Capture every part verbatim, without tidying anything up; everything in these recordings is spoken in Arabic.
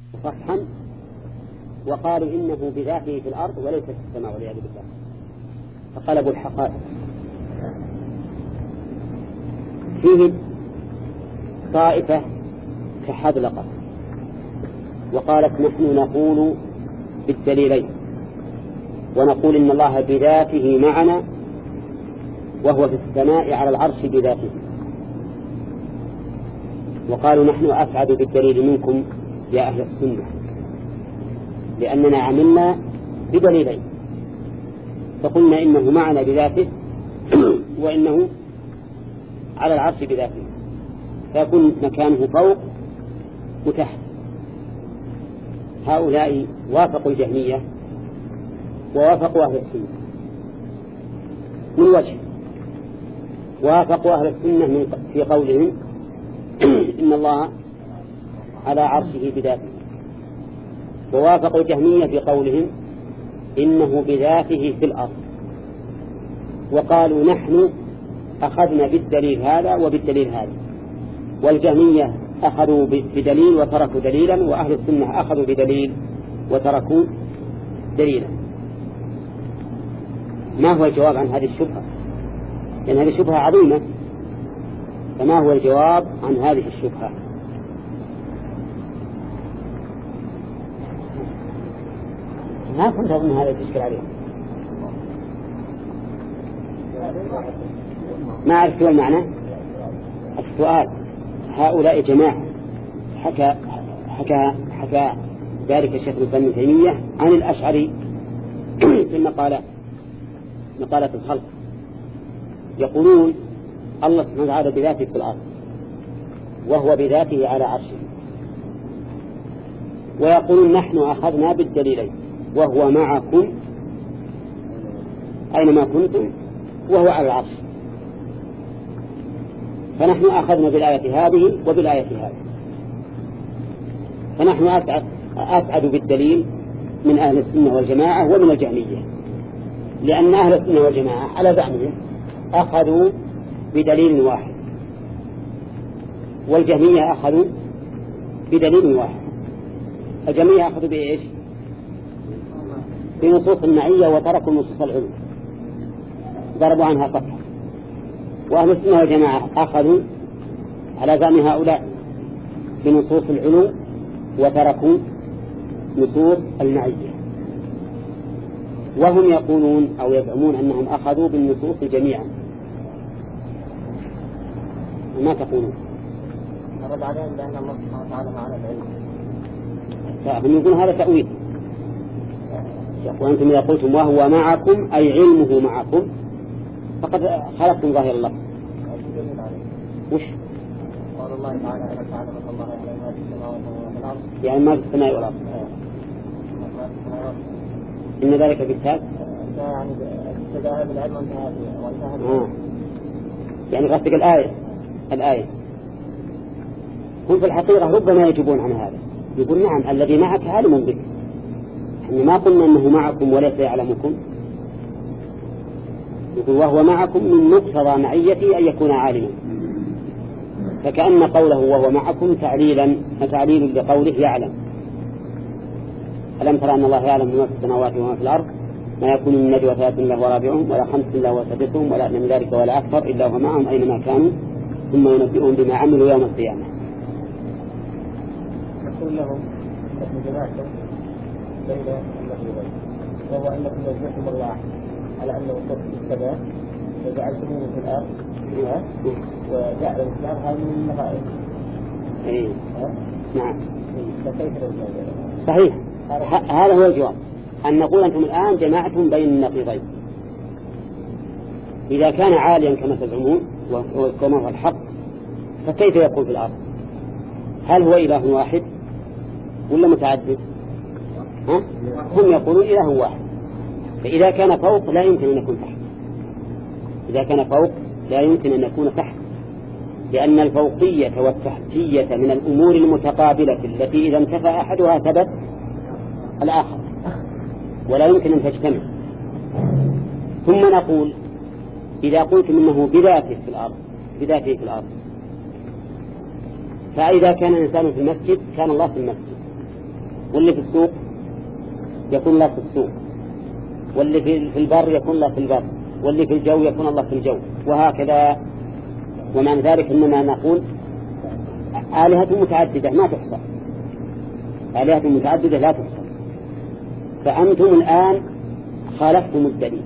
وصحا، وقالوا إنه بذاته في الأرض وليس في السماء والعياذ بالله، فقلبوا الحقائق. فيه طائفة كحذلقة وقالت نحن نقول بالدليلين، ونقول إن الله بذاته معنا وهو في السماء على العرش بذاته، وقالوا نحن أسعد بالدليل منكم يا أهل السنة، لأننا عملنا بدليلين، فقلنا إنه معنا بذاته وإنه على العرش بذاته، فيكون مكانه فوق وتحت. هؤلاء وافقوا الجهمية ووافقوا أهل السنة من وجه، وافقوا أهل السنة من في قولهم إن الله على عرشه بذاته، ووافقوا الجهمية في قولهم إنه بذاته في الأرض، وقالوا نحن أخذنا بالدليل هذا وبالدليل هذا، والجهمية أخذوا بدليل وتركوا دليلا، وأهل السنة أخذوا بدليل وتركوا دليلا. ما هو الجواب عن هذه الشبهة؟ لأن هذه الشبهة عظيمة، فما هو الجواب عن هذه الشبهة؟ ما كنت أظن هذا تشكل عليهم، ما أعرف شو المعنى. السؤال هؤلاء جماعة حكى حكى حكى ذلك الشيخ ابن تيمية عن الأشعري في المقالة مقالة الخلق، يقولون الله سبحانه وتعالى بذاته في الأرض وهو بذاته على عرشه، ويقولون نحن أخذنا بالدليلين وهو معكم أينما كنتم وهو على العرش، فنحن أخذنا بالآية هذه وبالآية هذه، فنحن أسعد, أسعد بالدليل من أهل السنة والجماعة ومن الجهمية، لأن أهل السنة والجماعة على زعمهم أخذوا بدليل واحد، والجهمية أخذوا بدليل واحد. الجهمية أخذوا بإيش؟ بنصوص المعية وتركوا نصوص العلو، ضربوا عنها صفحة. وأهل السنة والجماعة أخذوا على زعم هؤلاء بنصوص العلو وتركوا نصوص المعية، وهم يقولون أو يزعمون أنهم أخذوا بالنصوص جميعا. وما تقولون؟ نرد عليهم بأن الله سبحانه وتعالى معنا العلم، فهم يقولون هذا تأويل. وأنتم إذا قلتم وهو معكم أي علمه معكم فقد خلقتم ظاهر الله. وش؟ قال الله تعالى ألا تعلم أن الله يعلم ما في السماوات وما في الأرض، يعني ما في السماء والأرض. إن ذلك بالتالي يعني ابتداء بالعلم وانتهى آه. يعني قصدك الآية الآية هم في الحقيقة ربما يجيبون عن هذا، يقول نعم الذي معك عالم بك، احنا ما قلنا أنه معكم وليس يعلمكم، يقول وهو معكم من مقتضى معيته أن يكون عالما، فكأن قوله وهو معكم تعليلا تعليل لقوله يعلم. ألم ترى أن الله يعلم ما في السماوات وما في الأرض ما يكون من نجوى ثلاث إلا هو رابعهم ولا خمس إلا هو سادسهم ولا أدنى من ذلك ولا أكثر إلا هو معهم أينما كانوا ثم ينبئهم بما عملوا يوم القيامة. نقول لهم نحن جماعكم بين النقيضين، وهو أنكم نزلتم الله على أنه صوت في السماء وجعلتموه في الأرض وجعل الإسلام هذه من النقائص. إيه. نعم. فكيف صحيح. هذا هو الجواب، أن نقول أنتم الآن جماعتهم بين النقيضين. إذا كان عاليا كما تزعمون وكما هو الحق فكيف يكون في الأرض؟ هل هو إله واحد ولا متعدد؟ ها؟ هم يقولون إله واحد، فإذا كان فوق لا يمكن أن يكون تحت، إذا كان فوق لا يمكن أن يكون تحت، لأن الفوقية والتحتية من الأمور المتقابلة التي إذا انتفى أحدها ثبت الآخر ولا يمكن أن تجتمع. ثم نقول إذا قلتم إنه بذاته في الأرض بذاته في الأرض فإذا كان الإنسان في المسجد كان الله في المسجد، واللي في السوق يكون الله في السوق، واللي في البر يكون الله في البر، واللي في الجو يكون الله في الجو، وهكذا. ومعنى ذلك إننا نقول آلهة متعددة ما تحصى، آلهة متعددة لا تحصى. فأنتم الآن خالفتم الدليل.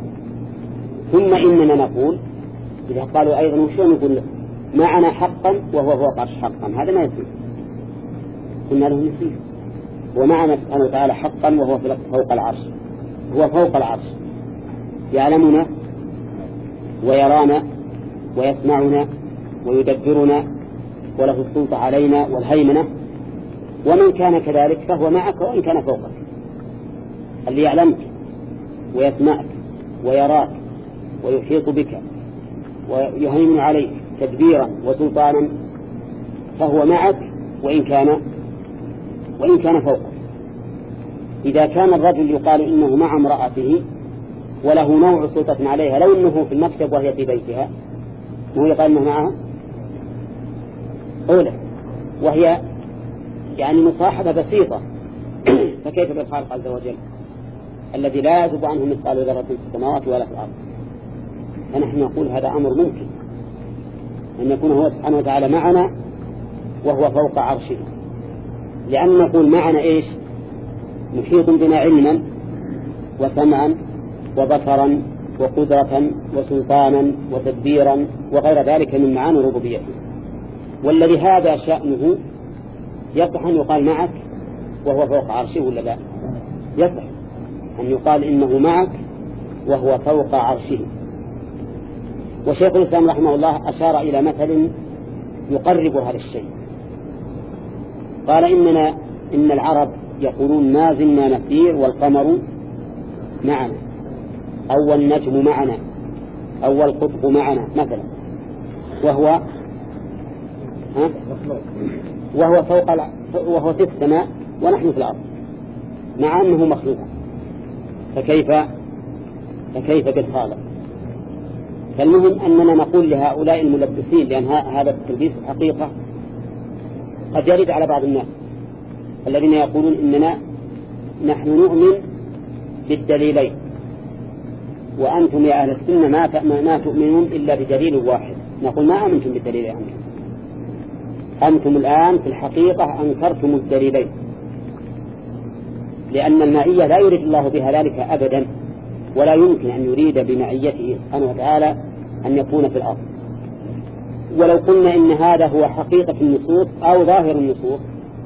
ثم إننا نقول إذا قالوا أيضا وشو نقول معنا حقا وهو فوق العرش حقا، هذا ما يصير. قلنا له يصير، ومعنا سبحانه وتعالى حقا وهو فوق العرش، هو فوق العرش يعلمنا ويرانا ويسمعنا ويدبرنا وله السلطة علينا والهيمنة. ومن كان كذلك فهو معك وإن كان فوقك، اللي يعلمك ويسمعك ويراك ويحيط بك ويهيمن عليك تدبيرا وسلطانا فهو معك وإن كان وإن كان فوقك. إذا كان الرجل يقال إنه مع امرأته وله نوع سلطة عليها، لو إنه في المكتب وهي في بيتها، وهو يقال إنه معها أولى، وهي يعني مصاحبة بسيطة، فكيف بالخالق عز وجل الذي لا يذب عنه مثقال ذرة في السماوات ولا في الأرض؟ فنحن نقول هذا أمر ممكن أن يكون هو سبحانه وتعالى معنا وهو فوق عرشه، لأن نقول معنا إيش؟ محيط بنا علما وسمعا وبصرا وقدرة وسلطانا وتدبيرا وغير ذلك من معاني ربوبيته. والذي هذا شأنه يصح أن يقال معك وهو فوق عرشه ولا لا؟ يصح أن يقال إنه معك وهو فوق عرشه. وشيخ الإسلام رحمه الله أشار إلى مثل يقرب هذا الشيء. قال إننا إن العرب يقولون ما زلنا نسير والقمر معنا، أو النجم معنا، أو القطب معنا مثلا، وهو ها؟ وهو فوق الع... وهو في السماء ونحن في الأرض، مع أنه مخلوق. فكيف فكيف بالخالق؟ فالمهم أننا نقول لهؤلاء الملبسين، لأن هذا التلبيس الحقيقة قد يرد على بعض الناس الذين يقولون إننا نحن نؤمن بالدليلين وأنتم يا أهل السنة ما ما تؤمنون إلا بدليل واحد. نقول ما أمنتم بالدليلين، أنتم أنتم الآن في الحقيقة أنكرتم الدليلين، لأن المعية لا يريد الله بها ذلك أبدا، ولا يمكن أن يريد بمعيته سبحانه وتعالى أن يكون في الأرض. ولو قلنا إن هذا هو حقيقة النصوص أو ظاهر النصوص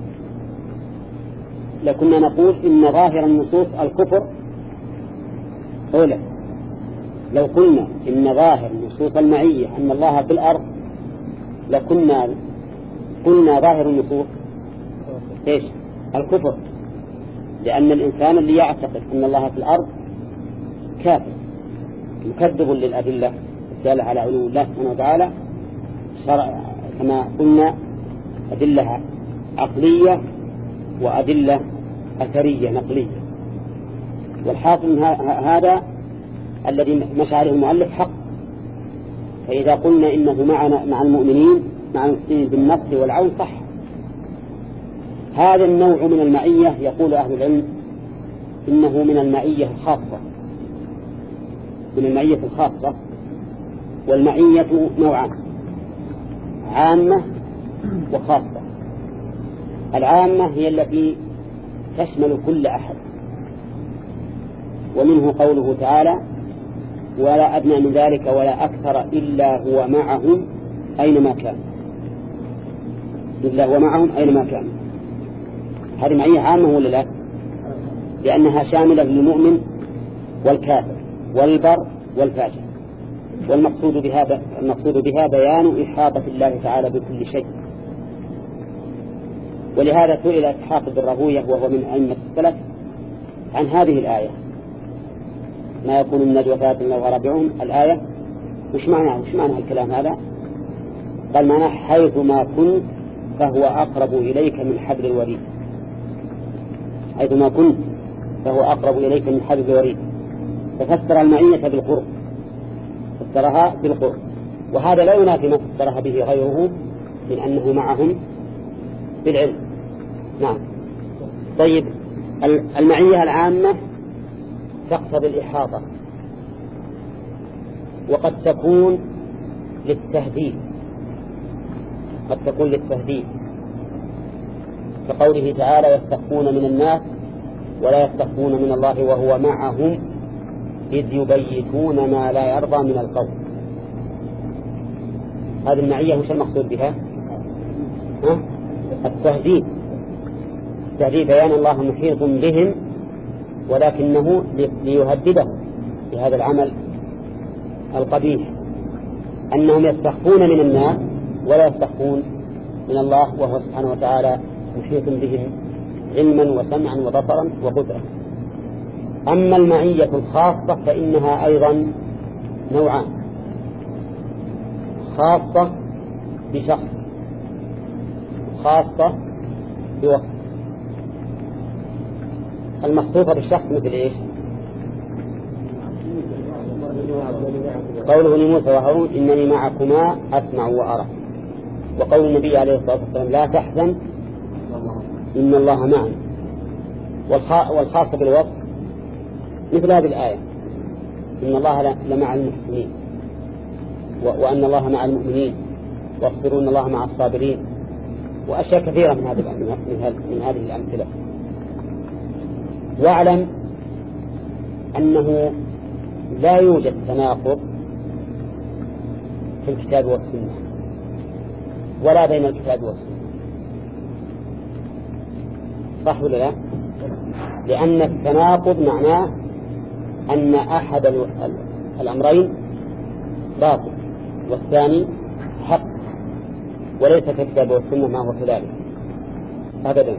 لكنا نقول إن ظاهر النصوص الكفر أولى. لو قلنا إن ظاهر نصوص المعية أن الله في الأرض لكنا قلنا ظاهر النصوص إيش؟ الكفر، لأن الإنسان اللي يعتقد أن الله في الأرض كافر مكذب للأدلة الدالة على علو الله سبحانه وتعالى، كما قلنا أدلة عقلية وأدلة أثرية نقلية. والحاصل من هذا الذي مشى عليه المؤلف حق. فإذا قلنا إنه معنا مع المؤمنين مع المسلمين بالنصر والعون صح. هذا النوع من المعية يقول أهل العلم إنه من المعية الخاصة، من المعية الخاصة. والمعية نوعان، عامة وخاصة. العامة هي التي تشمل كل أحد، ومنه قوله تعالى ولا أدنى من ذلك ولا أكثر إلا هو معهم أينما كان، إلا هو معهم أينما كان. هذه معية عامة ولا لا؟ لأنها شاملة للمؤمن والكافر والبر والفاجر. والمقصود بها المقصود بها بيان إحاطة الله تعالى بكل شيء. ولهذا سئل إسحاق بن راهويه وهو من أئمة السلف عن هذه الآية ما يكون النجوى ثلاثة إلا هو رابعهم، الآية وش معناه وش معنى الكلام هذا؟ قال معناه حيث ما كنت فهو أقرب إليك من حبل الوريد. حيث ما كنت فهو أقرب إليك من حبل الوريد. ففسر المعية بالقرب، فسرها بالقرب، وهذا لا ينافي ما فسرها به غيره من أنه معهم بالعلم. نعم. طيب المعية العامة تقتضي الإحاطة، وقد تكون للتهديد، قد تكون للتهديد كقوله تعالى يستخفون من الناس ولا يستخفون من الله وهو معهم إذ يبيتون ما لا يرضى من القول. هذه المعية وش المقصود بها؟ ها؟ التهديد، تهديد بيان الله محيط بهم ولكنه ليهددهم بهذا العمل القبيح، أنهم يستخفون من الناس ولا يستخفون من الله وهو سبحانه وتعالى محيط بهم علما وسمعا وبصرا وقدرة. أما المعية الخاصة فإنها أيضا نوعان، خاصة بشخص، خاصة بوصف. المخصوصة بالشخص مثل إيش؟ قوله لموسى وهارون إنني معكما أسمع وأرى، وقول النبي عليه الصلاة والسلام لا تحزن إن الله معنا. والخاصة بالوصف مثل هذه الآية إن الله لمع المحسنين، وأن الله مع المؤمنين، واصبروا إن الله مع الصابرين، وأشياء كثيرة من هذه من هذه الأمثلة. واعلم أنه لا يوجد تناقض في الكتاب والسنة ولا بين الكتاب والسنة، صح ولا لا؟ لأن التناقض معناه أن أحد الأمرين باطل والثاني حق، وليس في الكتاب والسنة ما هو كذلك أبدا.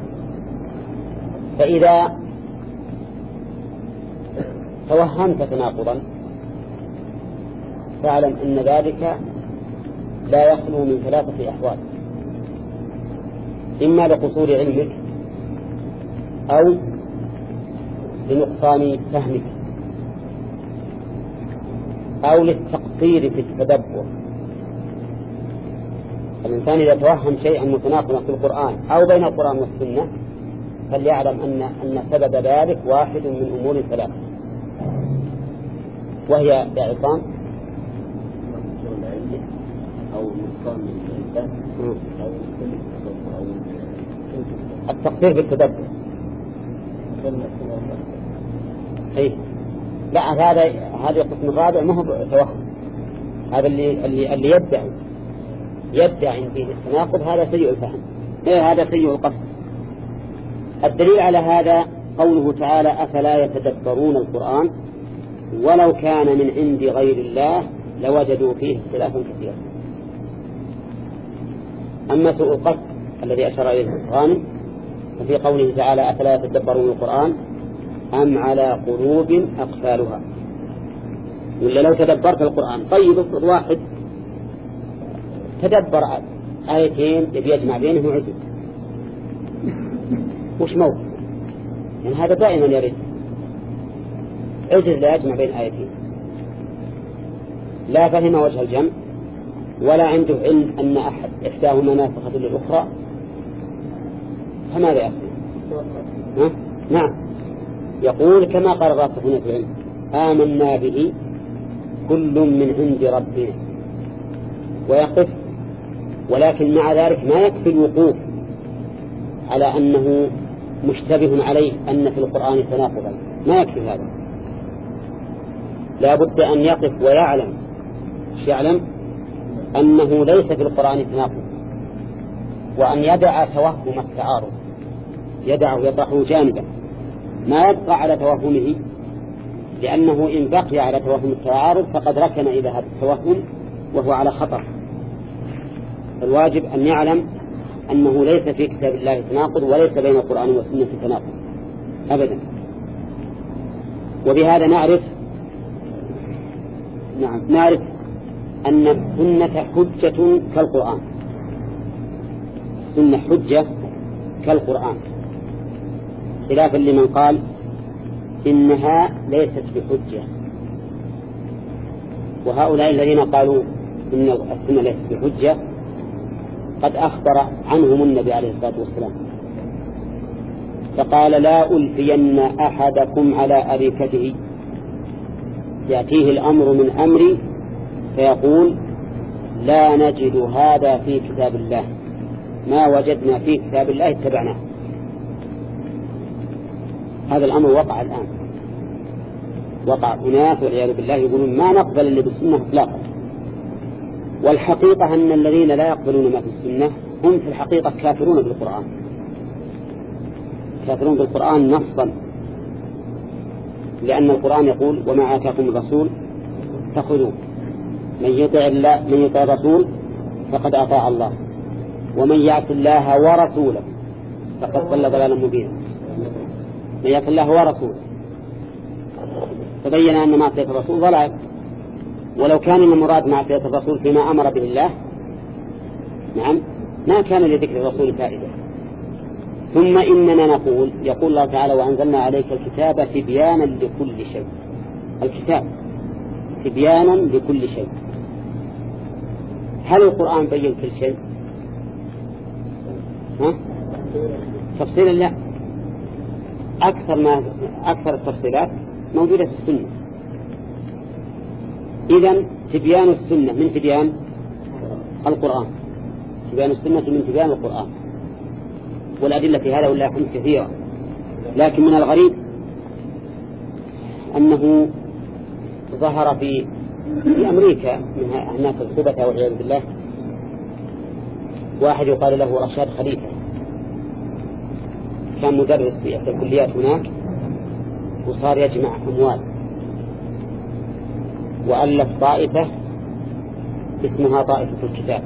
فإذا توهمت تناقضا فاعلم أن ذلك لا يخلو من ثلاثة أحوال: إما لقصور علمك، أو لنقصان فهمك، أو للتقصير في التدبر. الإنسان إذا توهم شيئا متناقضا في القرآن أو بين القرآن والسنة فليعلم أن أن سبب ذلك واحد من أمور ثلاثة، وهي يا عصام أو التقصير في التدبر. أي لا، هذا هذا القسم الرابع ما هو توهم، هذا اللي اللي اللي يدعي يدعي فيه التناقض، هذا سيء الفهم، إيه هذا سيء القصد. الدليل على هذا قوله تعالى أفلا يتدبرون القرآن ولو كان من عند غير الله لوجدوا فيه اختلافا كثيرا. أما سوء القصد الذي أشار إليه الغانم ففي قوله تعالى أفلا يتدبرون القرآن أم على قلوب أقفالها. ولا لو تدبرت القرآن، طيب افرض واحد تدبر آيتين يبي يجمع بينهم عجز، وش موقف؟ يعني هذا دائما يريد عجز لا يجمع بين آيتين، لا فهم وجه الجمع ولا عنده علم أن أحد إحداهما ناسخة للأخرى، فماذا يصنع؟ نعم، يقول كما قال الراسخون في العلم آمنا به كل من عند ربنا، ويقف. ولكن مع ذلك ما يكفي الوقوف على أنه مشتبه عليه أن في القرآن تناقضا، ما يكفي هذا، لا بد أن يقف ويعلم يعلم أنه ليس في القرآن تناقض، وأن يدع توهم التعارض، يدعه يطرحه جانبا، ما يبقى على توهمه، لأنه إن بقي على توهم التعارض فقد ركن إلى هذا التوهم وهو على خطر. الواجب أن يعلم أنه ليس في كتاب الله تناقض، وليس بين القرآن والسنة تناقض أبدا. وبهذا نعرف نعم نعرف أن السنة حجة كالقرآن، السنة حجة كالقرآن، خلافا لمن قال إنها ليست بحجة. وهؤلاء الذين قالوا إن السنة ليست بحجة قد أخبر عنهم النبي عليه الصلاة والسلام، فقال لا ألفين أحدكم على أريكته، يأتيه الأمر من أمري فيقول لا نجد هذا في كتاب الله، ما وجدنا في كتاب الله اتبعناه. هذا الأمر وقع الآن، وقع أناس والعياذ بالله يقولون ما نقبل اللي بالسنة إطلاقا. والحقيقة أن الذين لا يقبلون ما في السنة هم في الحقيقة كافرون بالقرآن، كافرون بالقرآن نصا، لأن القرآن يقول وما آتاكم الرسول فخذوه، من يطع الله من يطع الرسول فقد أطاع الله، ومن يعص الله ورسوله فقد ضل ضلالا مبينا. من يعص الله ورسوله، تبين أن معصية الرسول ضلال، ولو كان المراد معصية الرسول فيما أمر به الله نعم ما كان لذكر الرسول فائدة. ثم إننا نقول يقول الله تعالى وأنزلنا عليك الكتاب تبيانا لكل شيء، الكتاب تبيانا لكل شيء. هل القرآن بين كل شيء؟ ها؟ تفصيلا لا، أكثر ما أكثر التفصيلات موجودة في السنة. إذن تبيان السنة من تبيان القرآن، تبيان السنة من تبيان القرآن، والأدلة في هذا والله يكون كثيرة. لكن من الغريب أنه ظهر في في أمريكا من الناس الخبثة والعياذ بالله واحد يقال له رشاد خليفة، كان مدرس في إحدى الكليات هناك، وصار يجمع أموال وألف طائفة اسمها طائفة الكتاب،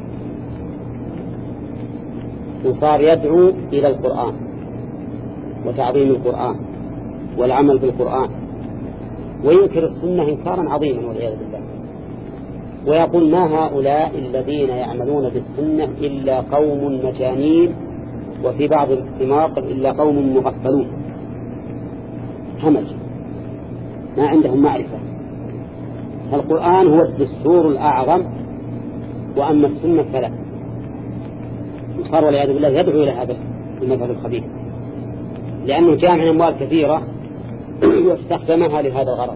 وصار يدعو إلى القرآن وتعظيم القرآن والعمل بالقرآن، وينكر السنة إنكارا عظيما والعياذ بالله، ويقول ما هؤلاء الذين يعملون بالسنة إلا قوم مجانين، وفي بعض المواقف إلا قوم مغفلون همج ما عندهم معرفة. القرآن هو الدستور الأعظم، وأما السنة فلا. وصار والعياذ بالله يدعو إلى هذا المذهب الخبيث، لأنه جامع أموال كثيرة واستخدمها لهذا الغرض،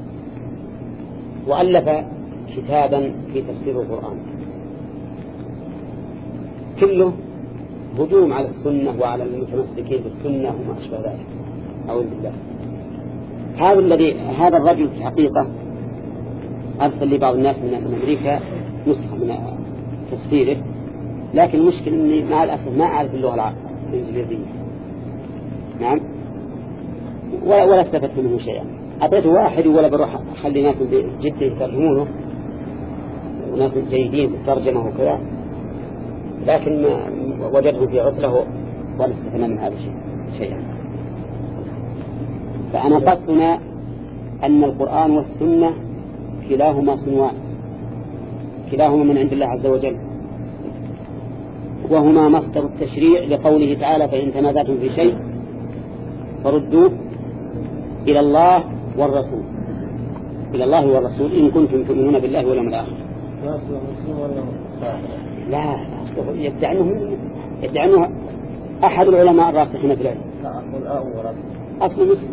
وألف كتابا في تفسير القرآن كله هجوم على السنة وعلى المتمسكين بالسنة وما أشبه ذلك. أعوذ بالله. هذا الذي هذا الرجل في الحقيقة أرسل لي بعض الناس من أمريكا نسخة من تفسيره، لكن المشكلة أني مع الأسف ما أعرف اللغة الإنجليزية نعم، ولا ولا استفدت منه شيئا. أعطيته واحد ولا بروح أخلي ناس جدا يترجمونه وناس جيدين بالترجمة وكذا، لكن وجده في عطله ولا استفدنا من هذا الشيء شيئا. فأنا قصدنا أن القرآن والسنة كلاهما صنوان، كلاهما من عند الله عز وجل، وهما مصدر التشريع لقوله تعالى فإن تنازعتم في شيء فردوه إلى الله والرسول، إلى الله والرسول إن كنتم تؤمنون بالله واليوم الآخر. لا يدعي أنه يدعي أنه أحد العلماء الراسخين في العلم. أصل مسلم،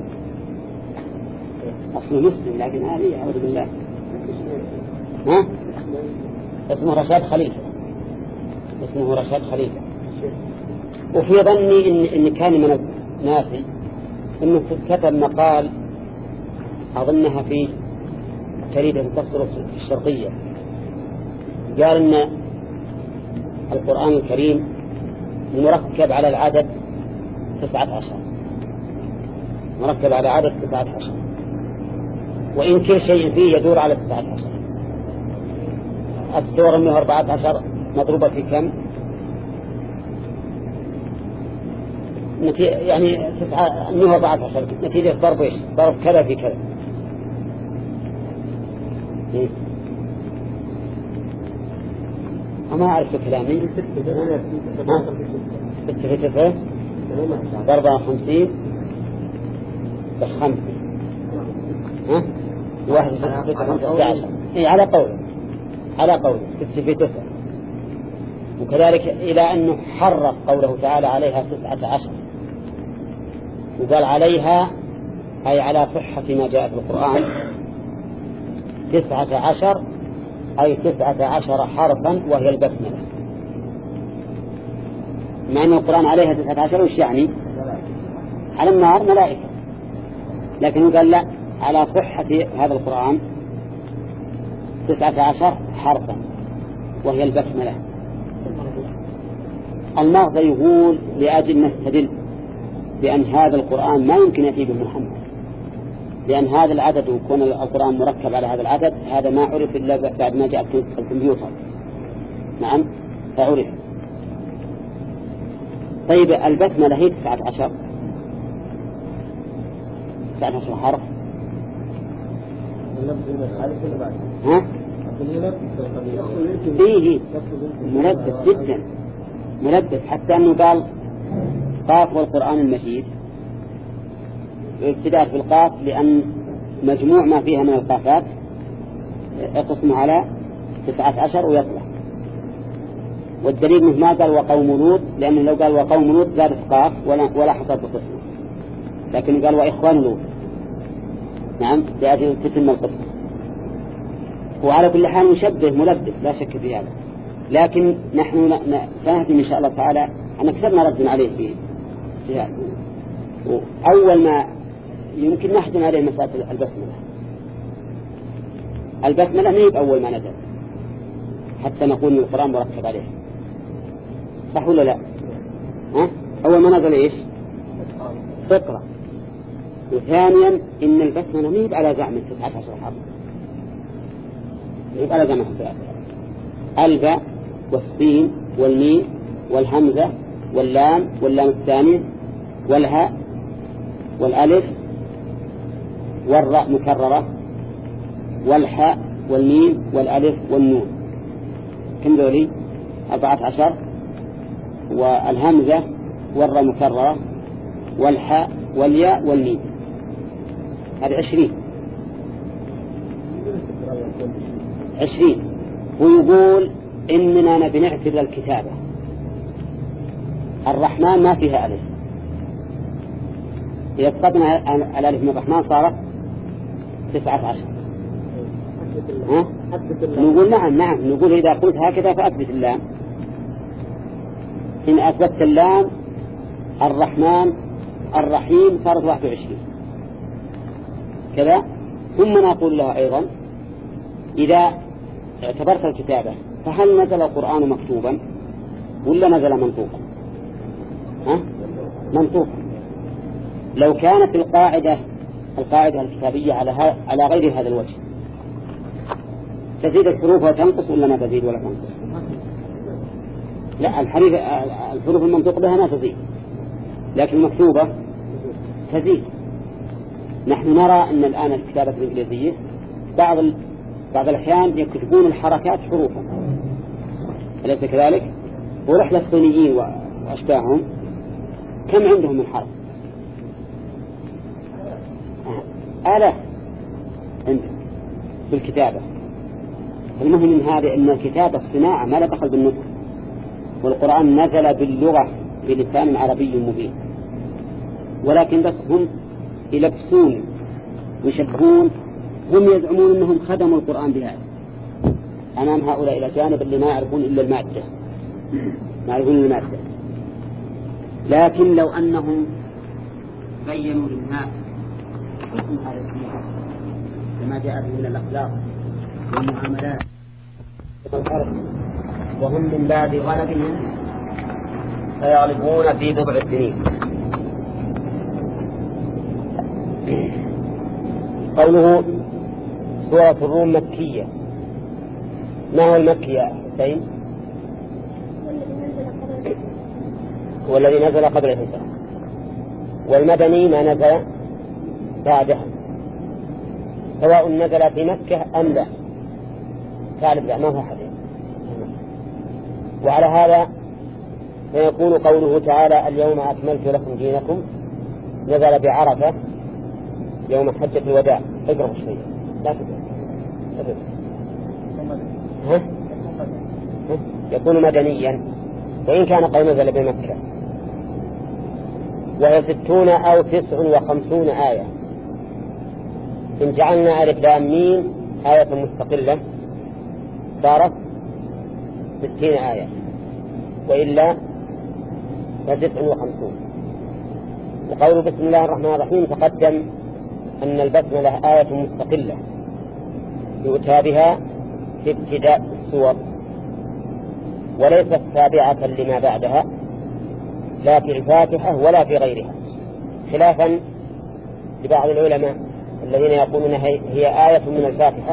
أصل مسلم لكن هذه أعوذ بالله. ها؟ اسمه رشاد خليفة، اسمه رشاد خليفة. وفي ظني إن إن كان من الناس إنه كتب مقال أظنها في جريدة تصرف في الشرقية، قال إن القرآن الكريم مركب على العدد تسعة عشر، مركب على عدد تسعة عشر، وإن كل شيء فيه يدور على تسعة عشر. السورة مئة وأربعة عشر مضروبة في كم؟ يعني تسعة مئة وأربعة عشر نتيجة ضرب إيش؟ ضرب كذا في كذا. إيه؟ أما أعرف كلامي. ستة في تسعة ضربة خمسين بخمسة. ها؟ واحد في خمسة عشر. إيه على قول على قول ستة في تسعة. وكذلك إلى أنه حرف قوله تعالى عليها تسعة عشر، وقال عليها أي على صحة ما جاء في القرآن تسعة عشر أي تسعة عشر حرفا وهي البسملة. مع أن القرآن عليها تسعة عشر وش يعني؟ على النار ملائكة، لكن قال لا، على صحة هذا القرآن تسعة عشر حرفا وهي البسملة. المغزى يقول لأجل نستدل بأن هذا القرآن ما يمكن يأتي به محمد، لأن هذا العدد وكون القرآن مركب على هذا العدد هذا ما عرف إلا بعد ما جاء الكمبيوتر. نعم فعرف. طيب البسملة هي تسعة عشر تسعة عشر حرف. ها؟ فيه ملبس جدا، ملبس حتى أنه قال قاف والقرآن المجيد، ابتداء في القاف لأن مجموع ما فيها من القافات يقسم على تسعة عشر ويطلع. والدليل منه ما قال وقوم لوط، لأنه لو قال وقوم لوط زاد في قاف ولا, ولا حصل بقسمه، لكن قال وإخوان لوط. نعم لأجل تتم القسم. وعلى كل حال مشبه ملبس لا شك في هذا، لكن نحن سنهدم إن شاء الله تعالى أن كسبنا رد عليه في هذا. وأول ما يمكن نحدم عليه مسألة البسملة. البسملة ما هي أول ما نزل حتى نقول إن القرآن مركب عليه، صح ولا لا؟ ها؟ أول ما نزل إيش؟ فقرة. وثانيا إن البسملة ما هي على زعم تسعة عشر حرف، ما هي على زعم الباء والسين والميم والهمزة واللام واللام الثانية والهاء والألف والراء مكررة والحاء والميم والألف والنون. كم ذولي؟ أربعة عشر. والهمزة والراء مكررة والحاء والياء والميم، هذا عشرين عشرين. ويقول إننا نبي نعتبر الكتابة الرحمن ما فيها ألف، إذا اتصدنا الألف من الرحمن صارت تسعة عشر. ها؟ نقول نعم نعم نقول إذا قلت هكذا فأثبت اللام. إن أثبت اللام الرحمن الرحيم صارت واحد وعشرين كذا. ثم نقول لها أيضا إذا اعتبرت الكتابة فهل نزل القرآن مكتوبا ولا نزل منطوقا؟ ها؟ منطوقا. لو كانت القاعدة القاعدة الكتابية على على غير هذا الوجه تزيد الحروف وتنقص ولا ما تزيد ولا تنقص؟ لا، الحروف الحروف المنطوق بها ما تزيد، لكن المكتوبة تزيد. نحن نرى أن الآن الكتابة الإنجليزية بعض بعض الأحيان يكتبون الحركات حروفا، أليس كذلك؟ ورحلة الصينيين وأشباههم كم عندهم من حرف؟ آلاف عندهم في الكتابة. المهم من هذا أن الكتابة الصناعة ما لا دخل بالنطق، والقرآن نزل باللغة بلسان عربي مبين، ولكن بس هم يلبسون ويشبهون. هم يزعمون أنهم خدموا القرآن بهذا أمام هؤلاء الأجانب اللي ما يعرفون إلا المادة، ما يعرفون المادة. لكن لو أنهم بينوا للناس حكم هذا الدين كما جاء به من الأخلاق والمعاملات والأرض، وهم من بعد غلبهم سيغلبون في بضع سنين. قوله سورة الروم مكية، ما هو المكي يا حسين؟ والذي نزل قبل الهجرة. والمدني ما نزل بعدها، سواء نزل في مكة أم لا، تعرف لا ما هو حديث. وعلى هذا فيكون قوله تعالى اليوم أكملت لكم دينكم نزل بعرفة يوم حجة الوداع. اقرأ شوية لا تقرأ. ها؟ يكون مدنيا، وإن كان قد نزل بمكة. وهي ستون أو تسع وخمسون آية. إن جعلنا ألف لام ميم آية مستقلة صارت ستين آية، وإلا فتسع وخمسون. وقوله بسم الله الرحمن الرحيم تقدم أن البسملة آية مستقلة يؤتى بها في ابتداء السور، وليست تابعة لما بعدها لا في الفاتحة ولا في غيرها، خلافا لبعض العلماء الذين يقولون هي آية من الفاتحة،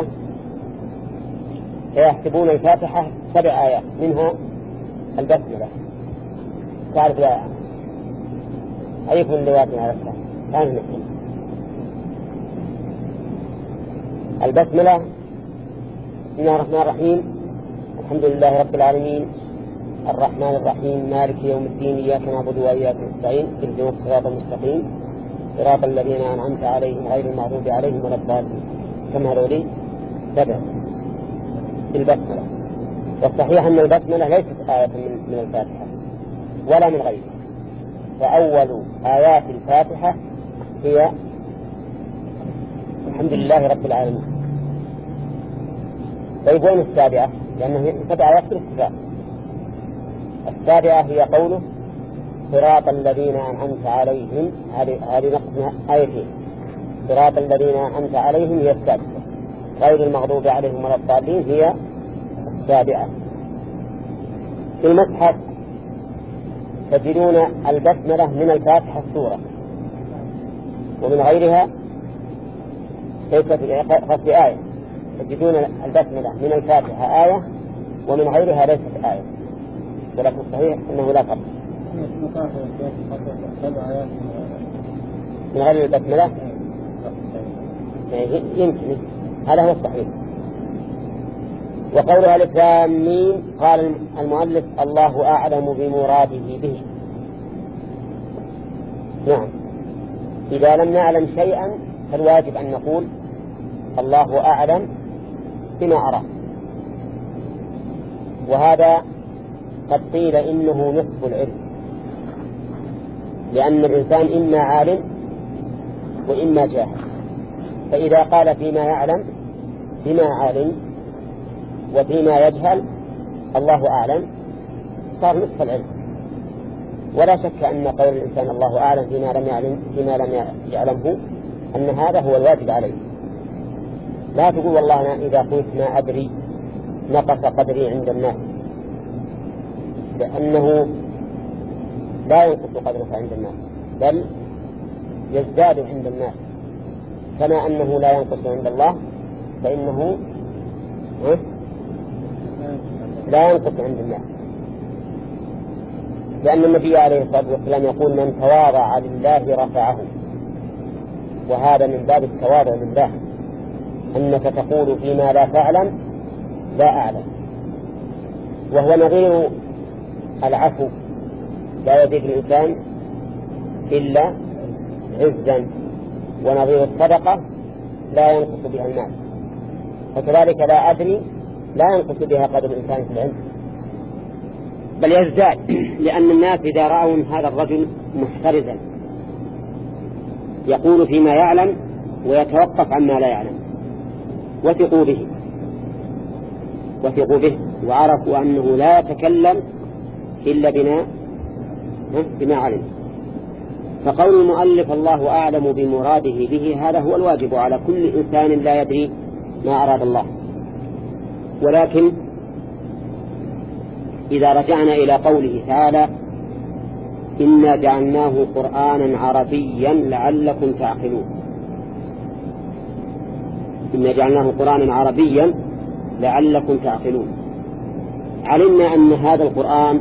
فيحسبون الفاتحة سبع آيات منها البسملة. تعرف يا أيكم اللواتي على السلام كان نحن البسملة بسم الله الرحمن الرحيم الحمد لله رب العالمين الرحمن الرحيم مالك يوم الدين إياك نعبد وإياك نستعين اهدنا الصراط المستقيم صراط الذين أنعمت عليهم غير المغضوب عليهم ولا الضالين. كم هذولي سبع البسملة. والصحيح أن البسملة ليست آية من الفاتحة ولا من غيرها، فأول آيات الفاتحة هي الحمد لله رب العالمين. طيب وين السابعة؟ لأنه سبع آيات الاتفاق. السابعة هي قوله صراط الذين أنعمت عليهم، هذه نقصنا آيتين، صراط الذين أنعمت عليهم هي السادسة، غير المغضوب عليهم ولا الضالين هي السابعة. في المصحف تجدون البسملة من الفاتحة السورة، ومن غيرها ليست قصد آية. تجدون البسملة من الفاتحة آية ومن غيرها ليست آية، ولكن صحيح أنه لا فرق. من غير البسملة يمكن، هذا هو الصحيح. وقولها ألف لام ميم قال المؤلف الله أعلم بمراده به. نعم، إذا لم نعلم شيئا فالواجب أن نقول الله أعلم بما أراه. وهذا قد قيل إنه نصف العلم، لأن الإنسان إما عالم وإما جاهل، فإذا قال فيما يعلم بما عالم وفيما يجهل الله أعلم صار نصف العلم. ولا شك أن قول الإنسان الله أعلم فيما لم يعلم فيما لم يعلمه أن هذا هو الواجب عليه. لا تقول والله أنا إذا قلت ما أدري نقص قدري عند الناس، لأنه لا ينقص قدرك عند الناس بل يزداد عند الناس، كما أنه لا ينقص عند الله فإنه لا ينقص عند الناس. لأن النبي عليه الصلاة والسلام يقول من تواضع لله رفعه، وهذا من باب التواضع لله، أنك تقول فيما لا تعلم لا أعلم. وهو نظير العفو، لا يزيد الإنسان إلا عزا، ونظير الصدقة لا ينقص بها المال، وكذلك لا أدري لا ينقص بها قدر الإنسان في العلم بل يزداد، لأن الناس إذا رأوا هذا الرجل محترزا يقول فيما يعلم ويتوقف عما لا يعلم وثقوا به وثقوا به وعرفوا أنه لا يتكلم إلا بما بما علم. فقول المؤلف الله أعلم بمراده به هذا هو الواجب على كل إنسان لا يدري ما أراد الله. ولكن إذا رجعنا إلى قوله تعالى إنا جعلناه قرآنا عربيا لعلكم تعقلون، إنا جعلناه قرآنا عربيا لعلكم تعقلون، علمنا أن هذا القرآن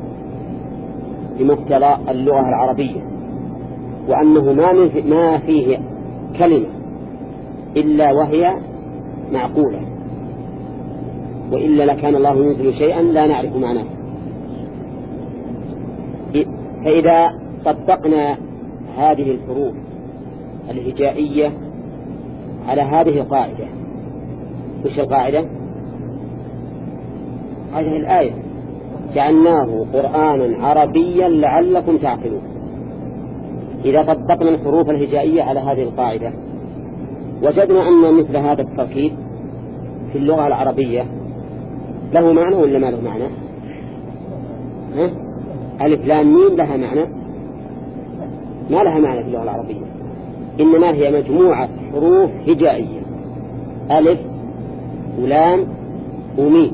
بمقتضى اللغة العربية، وأنه ما, ما فيه كلمة إلا وهي معقولة، وإلا لكان الله ينزل شيئا لا نعرف معناه. فإذا طبقنا هذه الحروف الهجائية على هذه القاعدة، وش القاعدة؟ هذه الآية جعلناه قرآنا عربيا لعلكم تعقلون، إذا طبقنا الحروف الهجائية على هذه القاعدة وجدنا أن مثل هذا التركيب في اللغة العربية له معنى ولا ما له معنى؟ ها؟ ألف لام ميم لها معنى؟ ما لها معنى في اللغة العربية، إنما هي مجموعة حروف هجائية، ألف ولام وميم.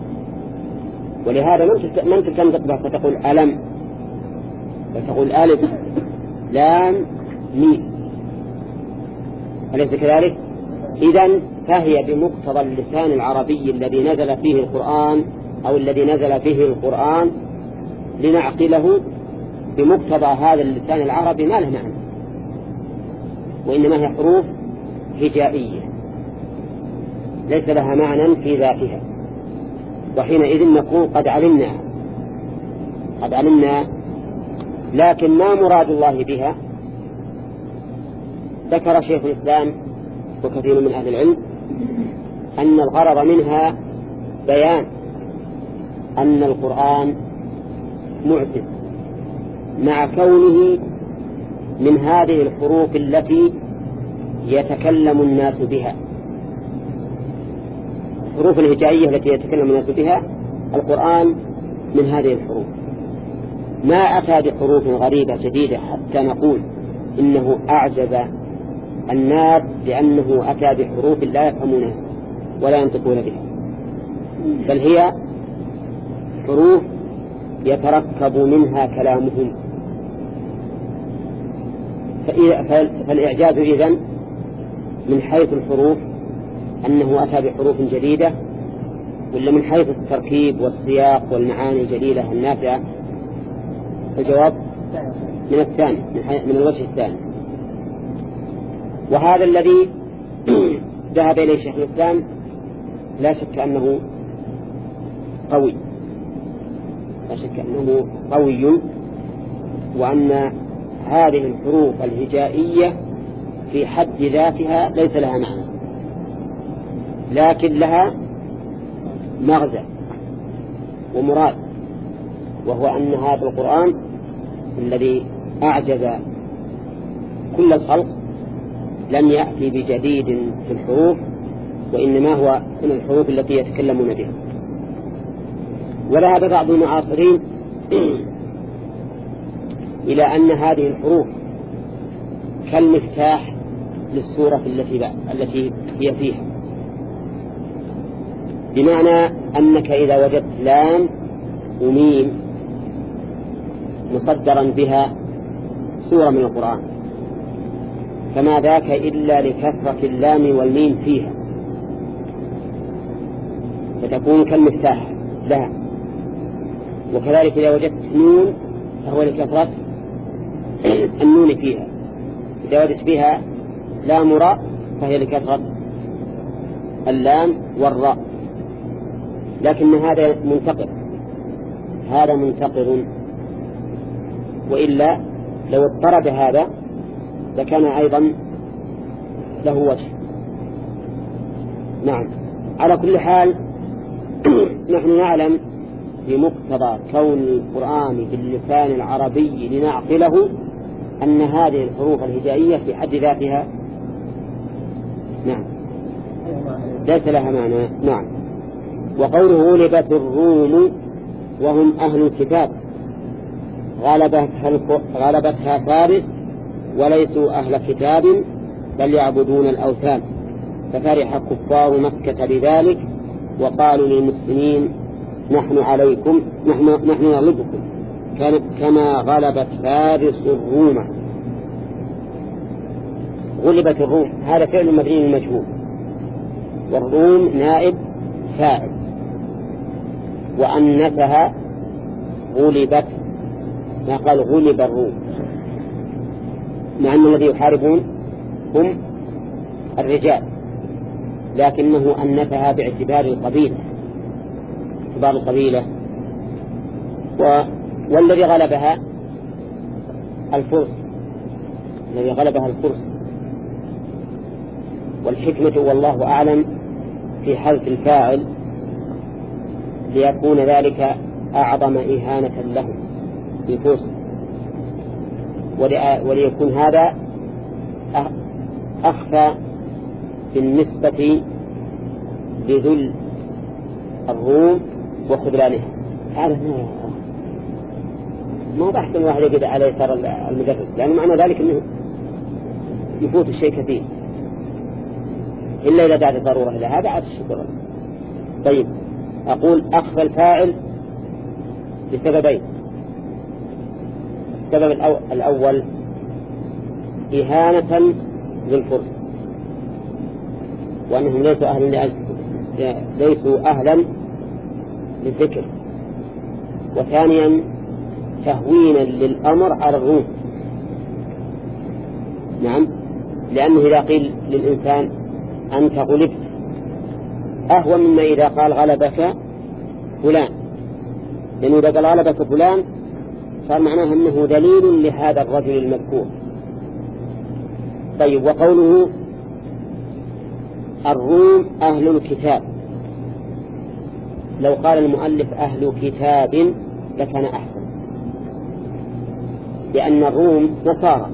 ولهذا من تلتم فتقول ألم، وتقول ألف لام ميم، أليس كذلك؟ إذن فهي بمقتضى اللسان العربي الذي نزل فيه القرآن أو الذي نزل فيه القرآن لنعقله بمقتضى هذا اللسان العربي ما له معنى، وإنما هي حروف هجائية ليس لها معنى في ذاتها. وحينئذ نقول قد علمنا قد علمنا لكن ما مراد الله بها. ذكر شيخ الإسلام وكثير من أهل العلم أن الغرض منها بيان أن القرآن معجز مع كونه من هذه الحروف التي يتكلم الناس بها. الحروف الهجائية التي يتكلم الناس بها القرآن من هذه الحروف، ما أتى بحروف غريبة جديدة حتى نقول إنه أعجز الناس لأنه أتى بحروف لا يفهمونها ولا ينطقون بها، بل هي حروف يتركب منها كلامهم. فالإعجاز إذن من حيث الحروف أنه أتى بحروف جديدة، ولا من حيث التركيب والسياق والمعاني الجليلة النافعة؟ الجواب من الثاني، من الوجه الثاني. وهذا الذي ذهب إليه شيخ الإسلام لا شك أنه قوي، لا شك أنه قوي، وأن هذه الحروف الهجائية في حد ذاتها ليس لها معنى، لكن لها مغزى ومراد، وهو أن هذا القرآن الذي أعجز كل الخلق لم يأتي بجديد في الحروف، وإنما هو من الحروف التي يتكلمون بها. وذهب بعض المعاصرين إلى أن هذه الحروف كالمفتاح للسورة التي التي هي فيها، بمعنى أنك إذا وجدت لام وميم مصدرا بها سورة من القرآن فما ذاك إلا لكثرة اللام والميم فيها، فتكون كالمفتاح لها. وكذلك إذا وجدت نون فهو لكثرة النون فيها، إذا وجدت بها لام راء فهي لكثرة اللام والراء. لكن هذا منتقر، هذا منتقر، وإلا لو اضطرد هذا لكان أيضا له وجه. نعم، على كل حال نحن نعلم بمقتضى كون القرآن باللسان العربي لنعقله أن هذه الحروف الهجائية في حد ذاتها نعم ليس لها معنى. نعم. وقوله غلبت الروم وهم أهل الكتاب غلبتها, غلبتها فارس وليسوا أهل كتاب بل يعبدون الأوثان، ففرح كفار مكة بذلك وقالوا للمسلمين نحن عليكم نحن, نحن نغلبكم كما غلبت فارس الروم. غلبت الروم هذا فعل مبني المجهول، والروم نائب فاعل، وأنثها غلبت، ما قال غلب الروم، مع أن الذي يحاربون هم الرجال، لكنه أنثها باعتبار القبيلة، باعتبار القبيلة. و... والذي غلبها الفرس، الذي غلبها الفرس. والحكمة والله أعلم في حذف الفاعل ليكون ذلك أعظم إهانة لهم الفرس، وليكون هذا أخفى بالنسبة لذل الروم وخذلانها. هذا ما بحث الواحد يقدر على يسار المدرس، لأن معنى ذلك أنه يفوت الشيء كثير إلا إذا دعت الضرورة إلى هذا عاد الشكر. طيب أقول أخفى الفاعل لسببين. السبب الأول إهانة للفرس، وأنهم ليسوا أهلا ليسوا أهلا للذكر. وثانيا تهوينا للأمر على الروم. نعم، لأنه إذا قيل للإنسان أنت غلبت أهون مما إذا قال غلبك فلان، لأنه إذا قال غلبك فلان صار معناه أنه دليل لهذا الرجل المذكور. طيب، وقوله الروم أهل الكتاب، لو قال المؤلف أهل كتاب لكان أحسن، لأن الروم نصارى،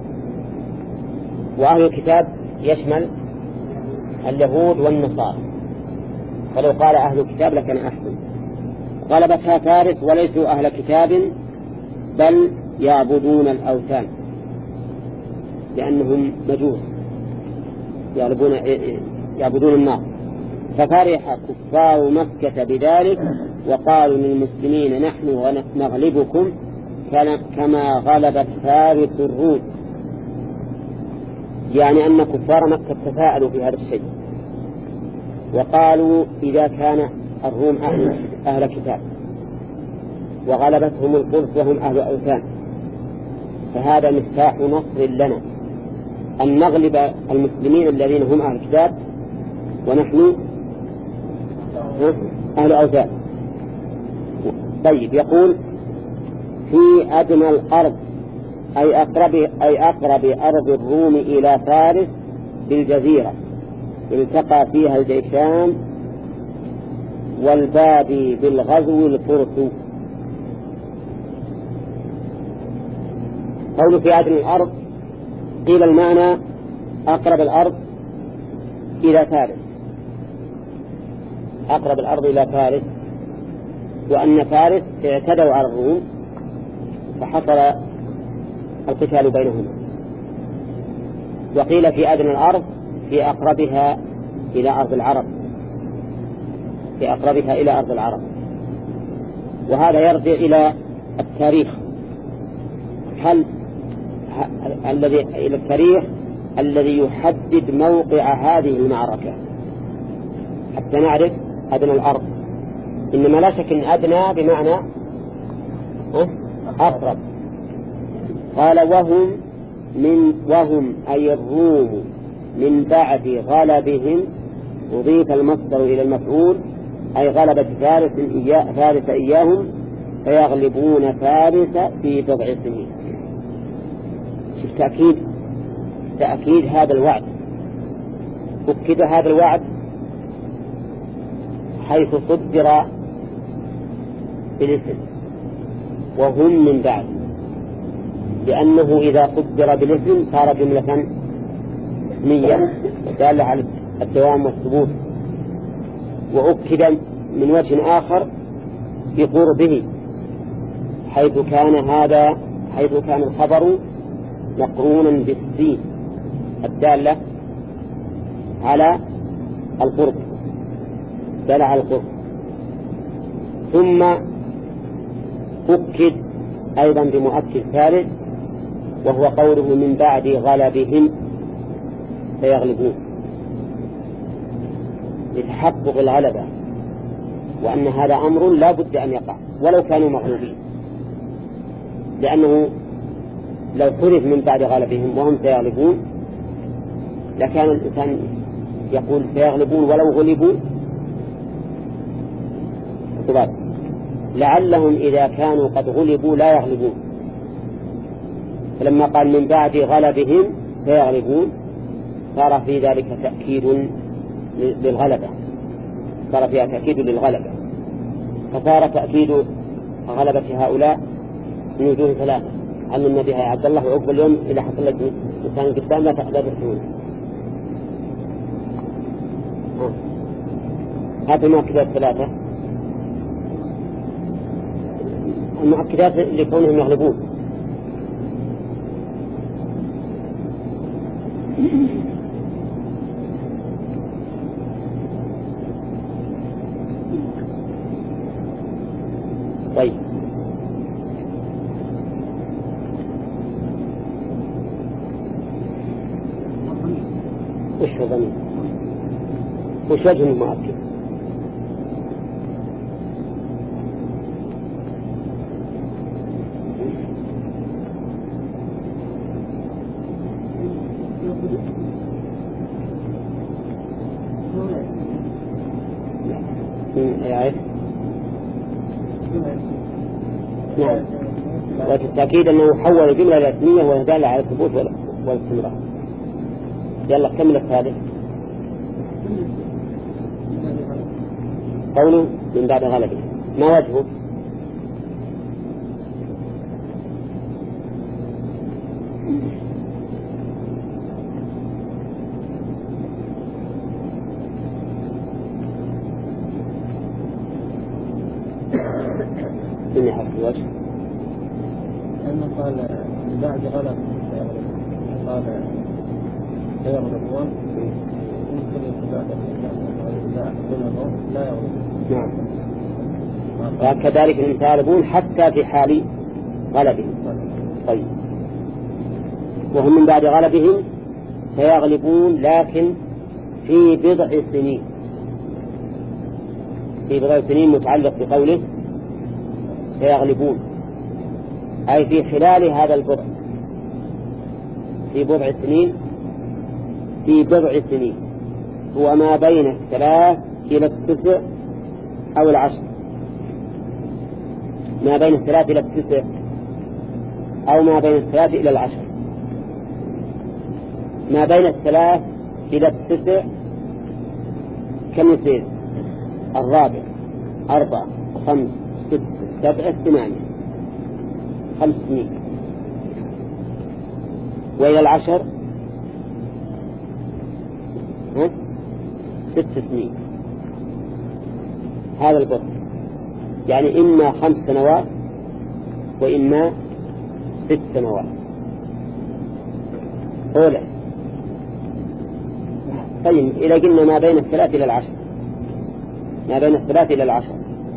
وأهل الكتاب يشمل اليهود والنصارى، فلو قال أهل الكتاب لكان أحسن. غلبتها فارس وليسوا أهل كتاب بل يعبدون الأوثان، لأنهم مجوس يعبدون يعبدون النار. ففرح كفار مكة بذلك وقالوا للمسلمين نحن نغلبكم كما غلبت فارس الروم، يعني أن كفار مكة تفاءلوا في هذا الشيء، وقالوا إذا كان الروم أهل, أهل كتاب وغلبتهم الفرس وهم أهل أوثان فهذا مفتاح نصر لنا أن نغلب المسلمين الذين هم أهل كتاب ونحن أهل أوثان. طيب، يقول في أدنى الأرض أي أقرب, أي أقرب أرض الروم إلى فارس بالجزيرة التقى فيها الجيشان والبادي بالغزو الفرس. قول في أدنى الأرض قيل المعنى أقرب الأرض إلى فارس، أقرب الأرض إلى فارس، وأن فارس اعتدوا على الروم فحصل القتال بينهم. وقيل في أدنى الأرض في أقربها إلى أرض العرب، في أقربها إلى أرض العرب. وهذا يرجع إلى التاريخ، هل الذي إلى التاريخ الذي يحدد موقع هذه المعركة حتى نعرف أدنى الأرض. إنما لا شك أن أدنى بمعنى أقرب. قال وهم من وهم أي الروم من بعد غلبهم، أضيف المصدر إلى المفعول أي غلبة فارس إياه فارس إياهم فيغلبون فارس في بضع سنين. شوف تأكيد تأكيد هذا الوعد، أكد هذا الوعد حيث صدر بالاسم وهم من بعد، لأنه إذا صدر بالاسم صار جملة اسمية دالة على الدوام والثبوت. وأكد من وجه آخر بقربه حيث كان هذا حيث كان الخبر مقرونا بالسين الدالة على القرب دالة على القرب. ثم أكد أيضا بمؤكد ثالث وهو قوله من بعد غلبهم فيغلبون، لتحقق الغلبة، وأن هذا أمر لا بد أن يقع ولو كانوا مغلوبين، لأنه لو حذف من بعد غلبهم وهم سيغلبون لكان الإنسان يقول سيغلبون ولو غلبوا، لعلهم إذا كانوا قد غلبوا لا يغلبون. فلما قال من بعد غلبهم سيغلبون صار في ذلك تأكيد للغلبة، صار فيها تأكيد للغلبة، فصار تأكيد غلبة هؤلاء من وجوه ثلاثة. علمنا بها عبد الله وعقب اليوم إذا حصل لك إنسان قدام لا لا تحسنون. هذه المؤكدات ثلاثة، المؤكدات لكونهم يغلبون. طيب وش هو ضمير؟ وش وجه المؤكد؟ يعرف؟ نعم. والتأكيد أنه حول الجملة إلى اسمية وهي دالة على الثبوت والاستمرار. يلا كمل الثالث. قوله من بعد غلبه، ما وجهه؟ من يعرف الوجه؟ أنه قال من بعد غلب قال سيغلبون يمكن يتبع لا يغلب. نعم. وكذلك المثالبون حتى في حال غلبهم. طيب وهم من بعد غلبهم سيغلبون لكن في بضع سنين، في بضع سنين متعلق بقوله سيغلبون، أي في خلال هذا البضع، في بضع سنين، في بضع سنين هو ما بين الثلاث إلى التسع أو العشر، ما بين الثلاث إلى التسع أو ما بين الثلاث إلى العشر. ما بين الثلاث إلى التسع كم يصير؟ الرابع أربعة خمس ست سبعة ثمانية، خمس سنين. وإلى العشر ها؟ ست سنين. هذا البر يعني إما خمس سنوات وإما ست سنوات أولى. طيب إذا قلنا ما بين الثلاث إلى العشر، ما بين الثلاث إلى العشر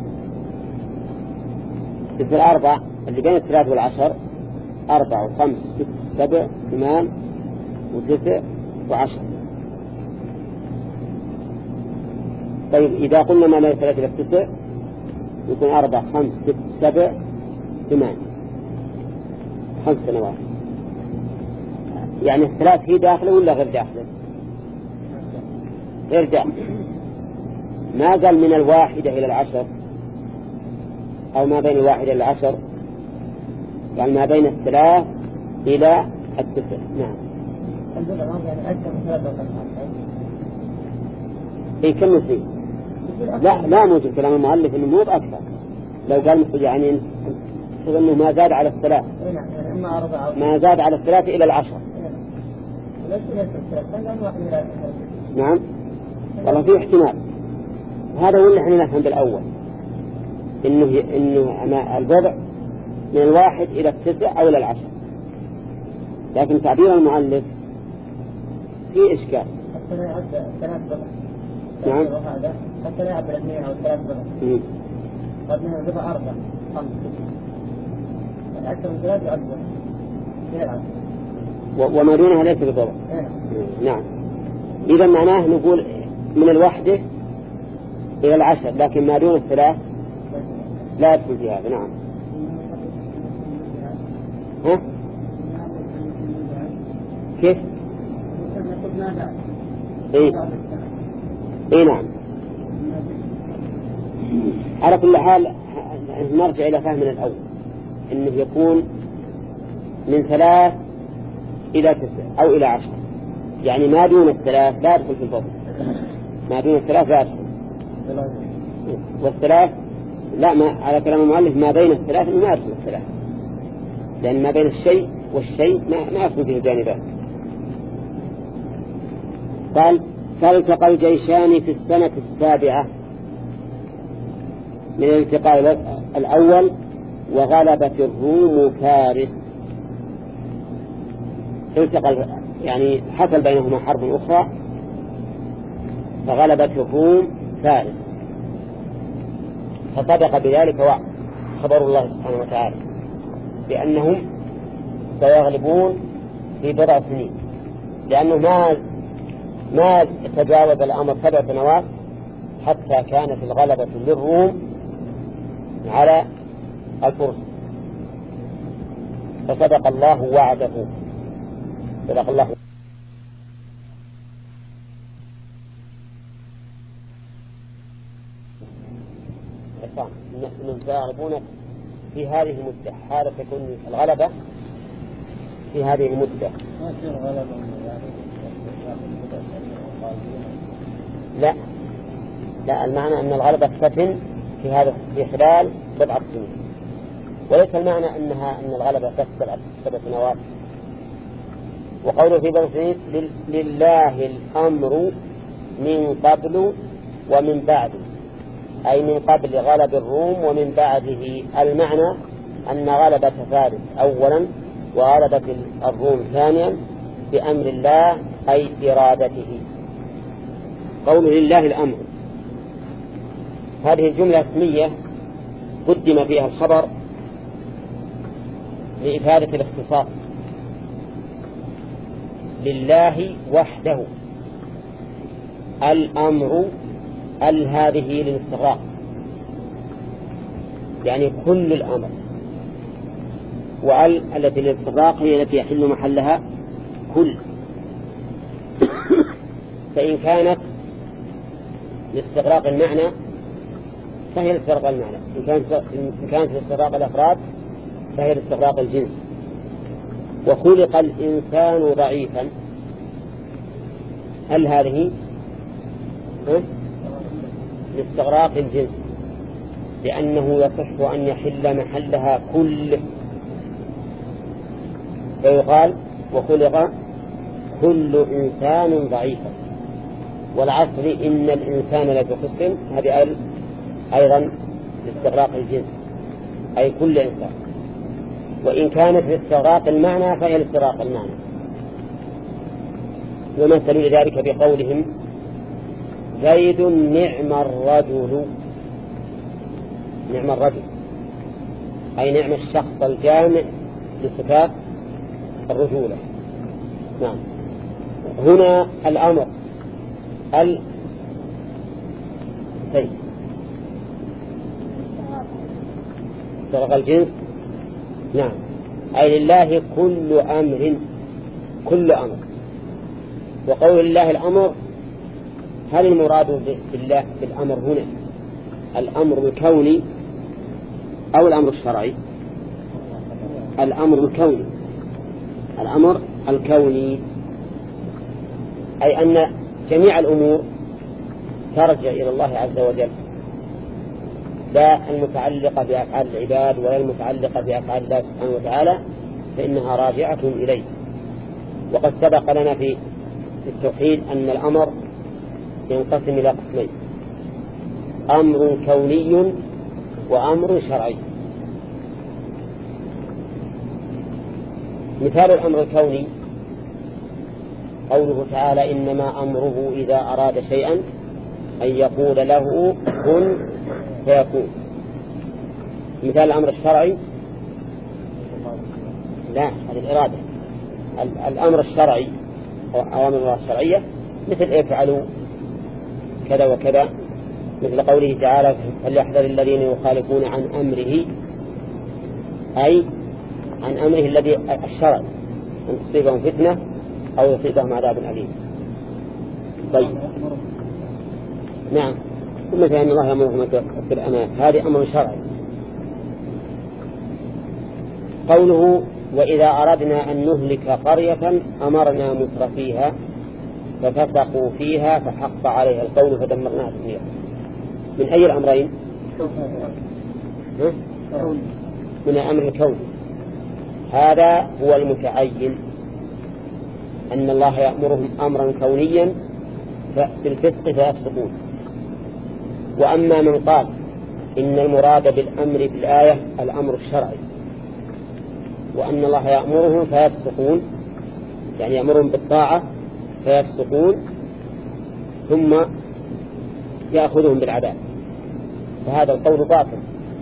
تصير أربع، اللي بين الثلاث والعشر أربع وخمس ست سبع ثمان وتسع وعشر. طيب إذا قلنا ما بين الثلاث إلى التسع يكون أربع خمس ست سبع ثمان، خمس سنوات. يعني الثلاث هي داخله ولا غير داخله؟ غير داخله. ما قال من الواحدة إلى العشر أو ما بين الواحدة إلى العشر، يعني ما بين الثلاث إلى التسع. نعم. إيه كم نسي؟ لا لا موجود كلام المؤلف إنه مو أكثر. لو قال يعني إنه ما زاد على الثلاث، ما زاد على الثلاث إلى العشر. نعم. والله في احتمال. هذا هو اللي احنا نفهم بالأول، إنه إنه البضع من الواحد إلى التسع أو إلى العشر. لكن تعبير المؤلف فيه إشكال. حتى لا يعد ثلاث بضع. نعم. حتى لا يعد الاثنين أو ثلاث بضع. قد من البضع أربع خمس أكثر من ثلاث يعد إلى العشر. وما دونها ليس بضبط. نعم. إذا معناه نقول من الوحدة إلى العشر، لكن ما دون الثلاث لا يدخل في هذا. نعم. ها؟ كيف؟ إيه؟ إيه نعم. على كل حال نرجع إلى فهمنا الأول، إنه يكون من ثلاث إلى تسع أو إلى عشر، يعني ما دون الثلاث لا يدخل في الفضل، ما دون الثلاث لا يدخل. والثلاث لا، ما على كلام المؤلف ما بين الثلاث ما يدخل الثلاث. لأن ما بين الشيء والشيء ما ما يكون فيه جانبان. قال فالتقى الجيشان في السنة السابعة من الالتقاء الأول وغلبت الروم فارس. التقى يعني حصل بينهما حرب أخرى فغلبت الروم فارس، فصدق بذلك خبر الله سبحانه وتعالى بأنهم سيغلبون في بضع سنين، لأنه ما ما تجاوز الأمر سبع سنوات حتى كانت الغلبة للروم على الفرس، فصدق الله وعده. صدق الله. من سيغلبون في هذه المدة، هذا تكون الغلبة في هذه المدة. لا لا المعنى أن الغلبة ستتم في هذا في خلال بضعة سنين، وليس المعنى أنها أن الغلبة تسبع سبع سنوات. وقوله في بضع سنين لله الأمر من قبل ومن بعد، أي من قبل غلب الروم ومن بعده، المعنى أن غلبة فارس أولا وغلبة الروم ثانيا بأمر الله أي إرادته. قوله لله الأمر، هذه الجملة اسمية قدم فيها الخبر لإفادة الاختصاص، لله وحده. الأمر ال هذه للاستغراق، يعني كل الأمر، وال التي للاستغراق هي التي يحل محلها كل. فإن كانت لاستغراق المعنى فهي لاستغراق المعنى، إن كانت لاستغراق الأفراد فهي لاستغراق الجنس. وخلق الإنسان ضعيفا، هل هذه لاستغراق الجنس، لأنه يصح أن يحل محلها كل، فيقال وخلق كل إنسان ضعيفا. والعصر إن الإنسان لفي خسر، هذه أيضا لاستغراق الجنس أي كل إنسان. وإن كانت لاستغراق المعنى فهي لاستغراق المعنى. ومثلوا لذلك بقولهم زيد نعم الرجل، نعم الرجل أي نعم الشخص الجامع لصفات الرجولة. نعم. هنا الأمر ال طيب استغراق الجنس. نعم، أي لله كل أمر، كل أمر. وقول الله الأمر، هل المراد بالله بالأمر هنا الأمر الكوني أو الأمر الشرعي؟ الأمر الكوني، الأمر الكوني، أي أن جميع الأمور ترجع إلى الله عز وجل، لا المتعلقة بأفعال العباد ولا المتعلقة بأفعال الله سبحانه وتعالى، فإنها راجعة إليه. وقد سبق لنا في التوحيد أن الأمر ينقسم إلى قسمين: أمر كوني وأمر شرعي. مثال الأمر الكوني قوله تعالى: إنما أمره إذا أراد شيئا أن يقول له كن فيكون. مثال الأمر الشرعي لا، هذه الإرادة. الأمر الشرعي أوامر الله الشرعية مثل افعلوا كذا وكذا، مثل قوله تعالى: فليحذر الذين يخالفون عن أمره، أي عن أمره الذي الشرعي، أن تصيبهم فتنة أو يصيبهم عذاب أليم. طيب، نعم. ثم فإن الله يأمرهم بالأمانة، هذه أمر شرعي. قوله: وإذا أردنا أن نهلك قرية أمرنا مترفيها ففسقوا فيها فحق عليها القول فدمرناها تدميرا. من أي الأمرين؟ من الأمر الكوني، هذا هو المتعين، أن الله يأمرهم أمرا كونيا بالفسق فيفسقون. وأما من قال إن المراد بالأمر في الآية الأمر الشرعي، وأن الله يأمرهم فيفسقون، يعني يأمرهم بالطاعة فيفسقون ثم يأخذهم بالعذاب، فهذا القول باطل،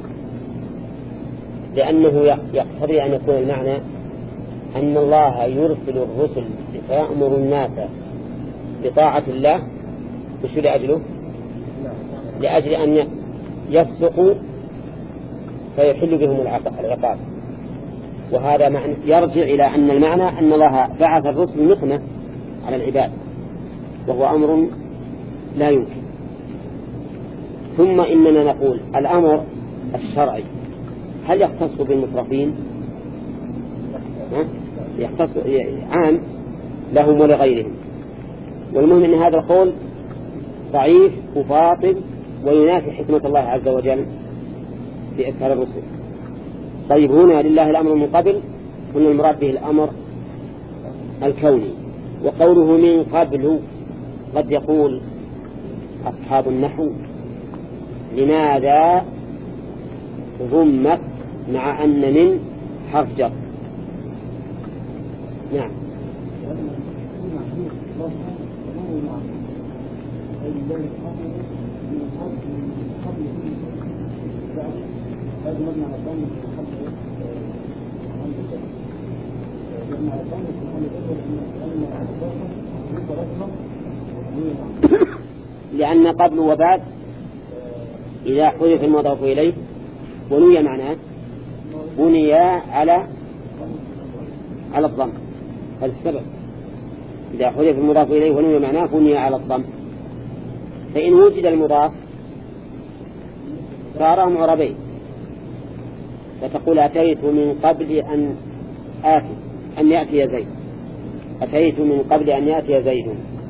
لأنه يقتضي أن يكون المعنى أن الله يرسل الرسل فيأمر الناس بطاعة الله وش لأجله؟ لأجل أن يفسقوا فيحل بهم العقاب. وهذا معنى يرجع إلى أن المعنى أن الله بعث الرسل نقمة على العباد، وهو أمر لا يمكن. ثم إننا نقول الأمر الشرعي هل يختص بالمترفين؟ يختص عام لهم ولغيرهم. والمهم أن هذا القول ضعيف وباطل وينافي حكمة الله عز وجل في إرسال الرسل. طيب هنا لله الأمر من قبل، هنا المراد به الأمر الكوني. وقوله من قبل قد يقول أصحاب النحو لماذا ضمت مع أن من حرف جر؟ نعم. لأن قبل وبعد إذا حذف المضاف إليه ونوي معناه بني على على الضم. فالسبب إذا حذف المضاف إليه ونوي معناه بني على الضم. فإن وجد المضاف صار معربين، فتقول أتيت من قبل أن آتي أن يأتي زيد، أتيت من قبل أن يأتي زيد،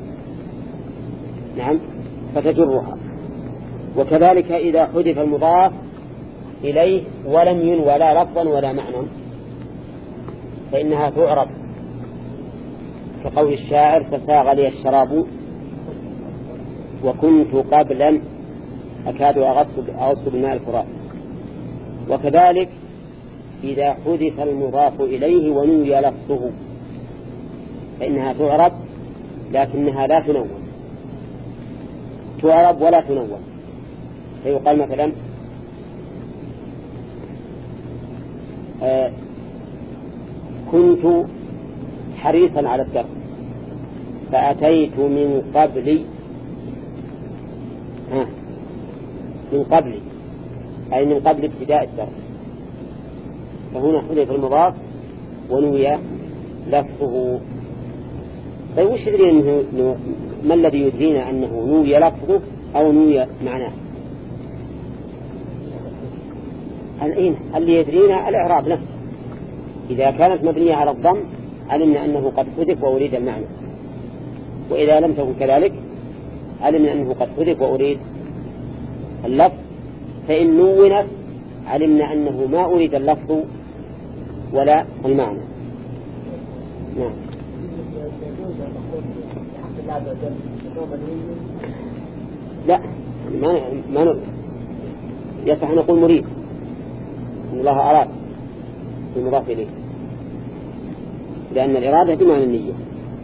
نعم، فتجرها. وكذلك إذا حذف المضاف إليه ولم ينوى لا لفظا ولا معنى فإنها تعرب، كقول الشاعر فساغ لي الشراب وكنت قبلا أكاد أغص بماء الفرات. وكذلك إذا حذف المضاف إليه ونوي لفظه فإنها تعرب لكنها لا تنوى، تعرب ولا تنوى. فيقال مثلا آه كنت حريصا على الدرس فأتيت من قبل آه من قبل أي من قبل ابتداء الدرس. فهنا حذف المضاف ونوي لفظه. طيب وش يدري ما الذي يدرينا أنه نوي لفظه أو نوي معناه؟ الآن اللي يدرينا الإعراب نفسه. إذا كانت مبنية على الضم علمنا أنه قد حذف وأريد المعنى، وإذا لم تكن كذلك علمنا أنه قد حذف وأريد اللفظ. فإن نونت علمنا أنه ما أريد اللفظ ولا المعنى. نعم. لا ما ما يصح أن نقول مريد إن الله أراد المضاف إليه، لأن الإرادة بمعنى النية.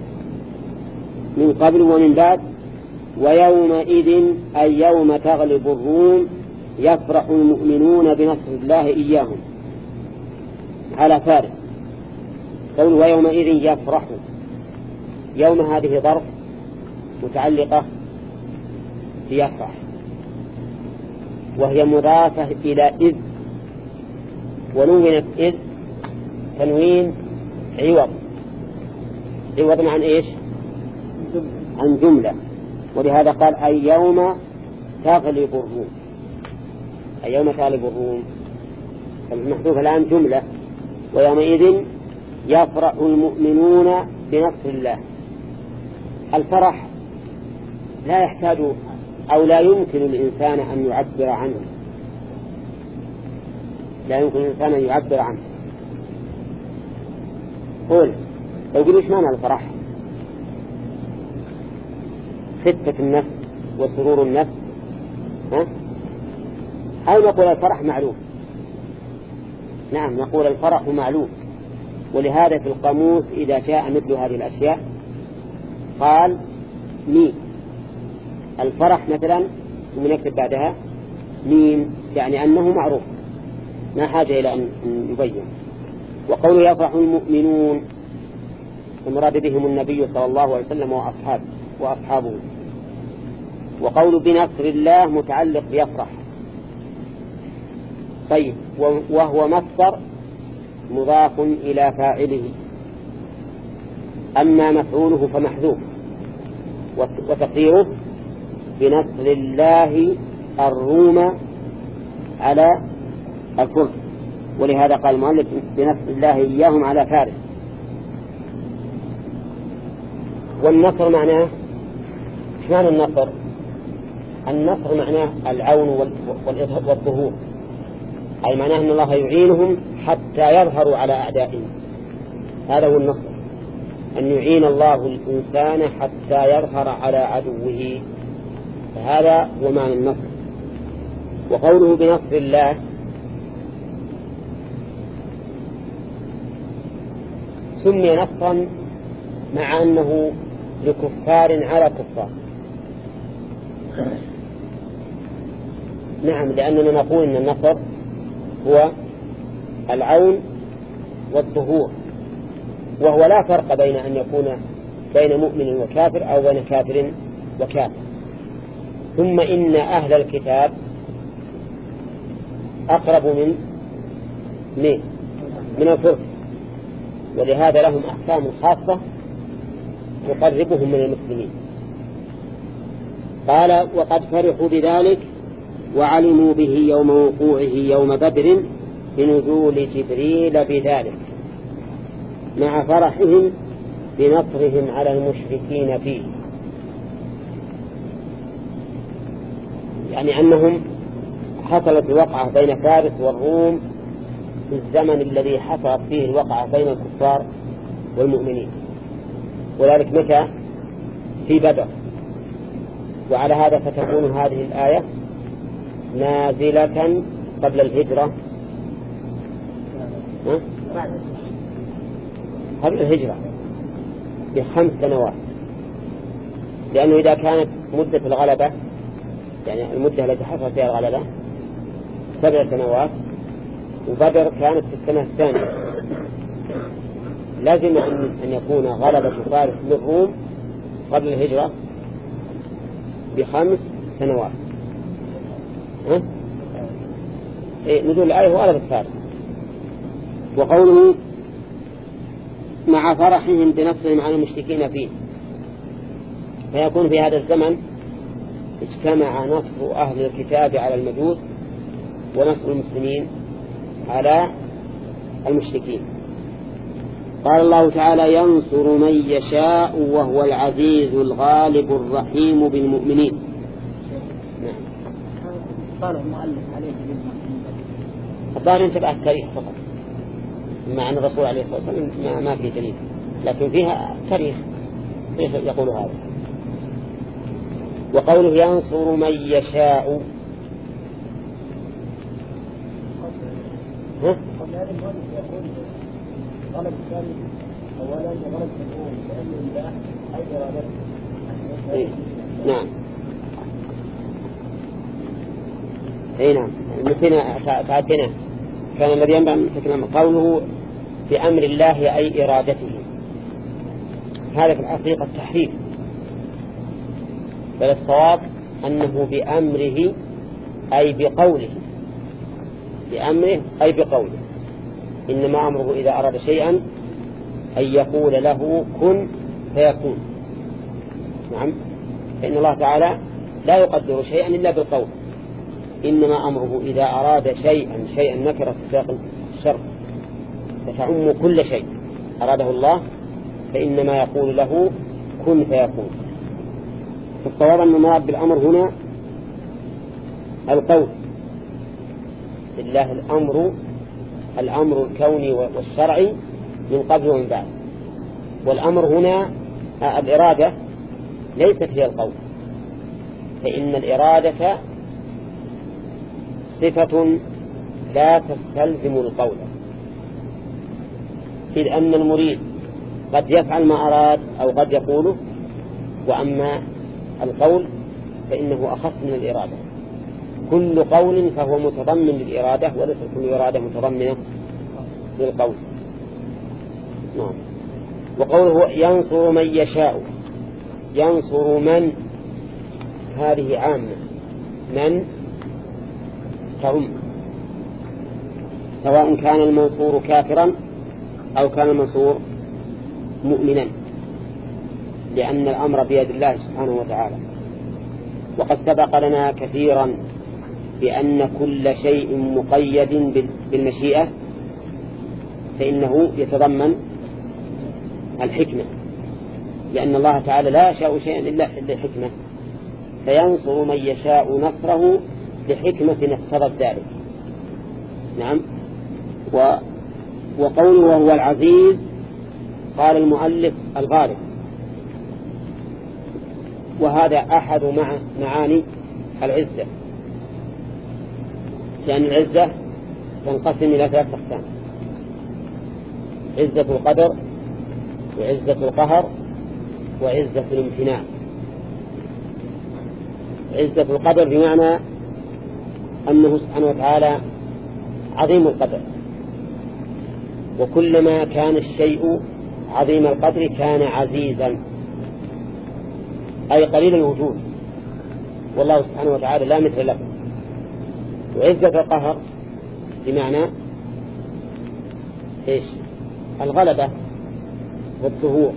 من قبل ومن بعد. ويومئذ أي يوم تغلب الروم يفرح المؤمنون بنصر الله إياهم على فارس. قول ويومئذ يفرح، يوم هذه ظرف متعلقة بيفرح، وهي مضافة إلى إذ، ونونت إذ تنوين عوض، عوض عن إيش؟ عن جملة. ولهذا قال أي يوم تغلب الروم، أي يوم تغلب الروم. المحذوف الآن جملة. ويومئذ يفرح المؤمنون بنصر الله. الفرح لا يحتاج أو لا يمكن الإنسان أن يعبر عنه، لا يمكن الإنسان أن يعبر عنه. قول لو قلوا إيش معنى الفرح؟ خفة النفس وسرور النفس، ها؟ أو نقول الفرح معلوم. نعم نقول الفرح معلوم، ولهذا في القاموس إذا جاء مثل هذه الأشياء قال ميم. الفرح مثلا ومن يكتب بعدها ميم يعني أنه معروف، ما حاجة إلى أن يبين. وقوله يفرح المؤمنون المراد بهم النبي صلى الله عليه وسلم وأصحابه, وأصحابه. وقول بنصر الله متعلق بيفرح. طيب وهو مصدر مضاف إلى فاعله، أما مفعوله فمحذوف وتقديره بنصر الله الروم على الفرس، ولهذا قال المؤلف بنصر الله إياهم على فارس. والنصر معناه ايش معنى النصر؟ النصر معناه العون والظهور، أي معناه أن الله يعينهم حتى يظهروا على أعدائهم. هذا هو النصر، أن يعين الله الإنسان حتى يظهر على عدوه، فهذا هو معنى النصر. وقوله بنصر الله سمي نصرا مع أنه لكفار على كفار. نعم، لأننا نقول أن النصر هو العون والظهور، وهو لا فرق بين أن يكون بين مؤمن وكافر أو بين كافر وكافر. ثم إن أهل الكتاب أقرب من من, من الفرس، ولهذا لهم أحكام خاصة تقربهم من المسلمين. قال وقد فرحوا بذلك وعلموا به يوم وقوعه يوم بدر بنزول جبريل بذلك، مع فرحهم بنصرهم على المشركين فيه، يعني أنهم حصلت الوقعة بين فارس والروم في الزمن الذي حصلت فيه الوقعة بين الكفار والمؤمنين، وذلك متى؟ في بدر. وعلى هذا فتكون هذه الآية نازلة قبل الهجرة، قبل الهجرة بخمس سنوات، لأنه إذا كانت مدة الغلبة يعني المدة التي حصل فيها الغلبة سبع سنوات، وبدر كانت في السنة الثانية، لازم أن يكون غلبة فارس للروم قبل الهجرة بخمس سنوات. ها؟ إيه نزول الآية هو غلبة فارس. وقوله مع فرحهم بنصرهم على المشركين فيه، فيكون في هذا الزمن اجتمع نصر أهل الكتاب على المجوس ونصر المسلمين على المشركين. قال الله تعالى ينصر من يشاء وهو العزيز الغالب الرحيم بالمؤمنين. نعم. قال المؤلف عليه الظاهر انتبه التاريخ فقط، مع أن الرسول عليه الصلاة والسلام ما في دليل، لكن فيها تاريخ يقول هذا. وقوله ينصر من يشاء، ها؟ غلب الثاني أولا غلب الأول بأمر الله أي إرادته. إيه؟ نعم. اي نعم، مثلنا فاتنا كان الذي ينبع من قوله بأمر الله أي إرادته، هذا في الحقيقة التحريف، بل الصواب أنه بأمره أي بقوله، بأمره أي بقوله، إنما أمره إذا أراد شيئا أن يقول له كن فيكون. نعم، فإن الله تعالى لا يقدر شيئا إلا بالقول، إنما أمره إذا أراد شيئا شيئا نكرة في سياق الشرط فتعم كل شيء أراده الله، فإنما يقول له كن فيكون. فالصواب أن المراد بالأمر هنا القول، لله الأمر الأمر الكوني والشرعي من قبل ومن بعد، والأمر هنا الإرادة ليست هي القول، فإن الإرادة صفة لا تستلزم القول، إذ أن المريد قد يفعل ما أراد أو قد يقوله، وأما القول فإنه أخص من الإرادة. كل قول فهو متضمن للإرادة، وليس كل إرادة متضمنة للقول. نعم. وقوله ينصر من يشاء، ينصر من هذه عامة، من تعم، سواء كان المنصور كافرا أو كان المنصور مؤمنا، لأن الأمر بيد الله سبحانه وتعالى. وقد سبق لنا كثيرا بأن كل شيء مقيد بالمشيئة فإنه يتضمن الحكمة، لأن الله تعالى لا يشاء شيئا إلا لحكمة، فينصر من يشاء نصره لحكمة اقتضت ذلك. نعم. و وقوله وهو العزيز، قال المؤلف الغالب، وهذا أحد مع معاني العزة، لأن العزة تنقسم إلى ثلاث أقسام: عزة القدر، وعزة القهر، وعزة الامتناع. عزة القدر بمعنى أنه سبحانه وتعالى عظيم القدر، وكلما كان الشيء عظيم القدر كان عزيزا، أي قليل الوجود، والله سبحانه وتعالى لا مثل له. وعزة القهر بمعنى إيش؟ الغلبة والظهور.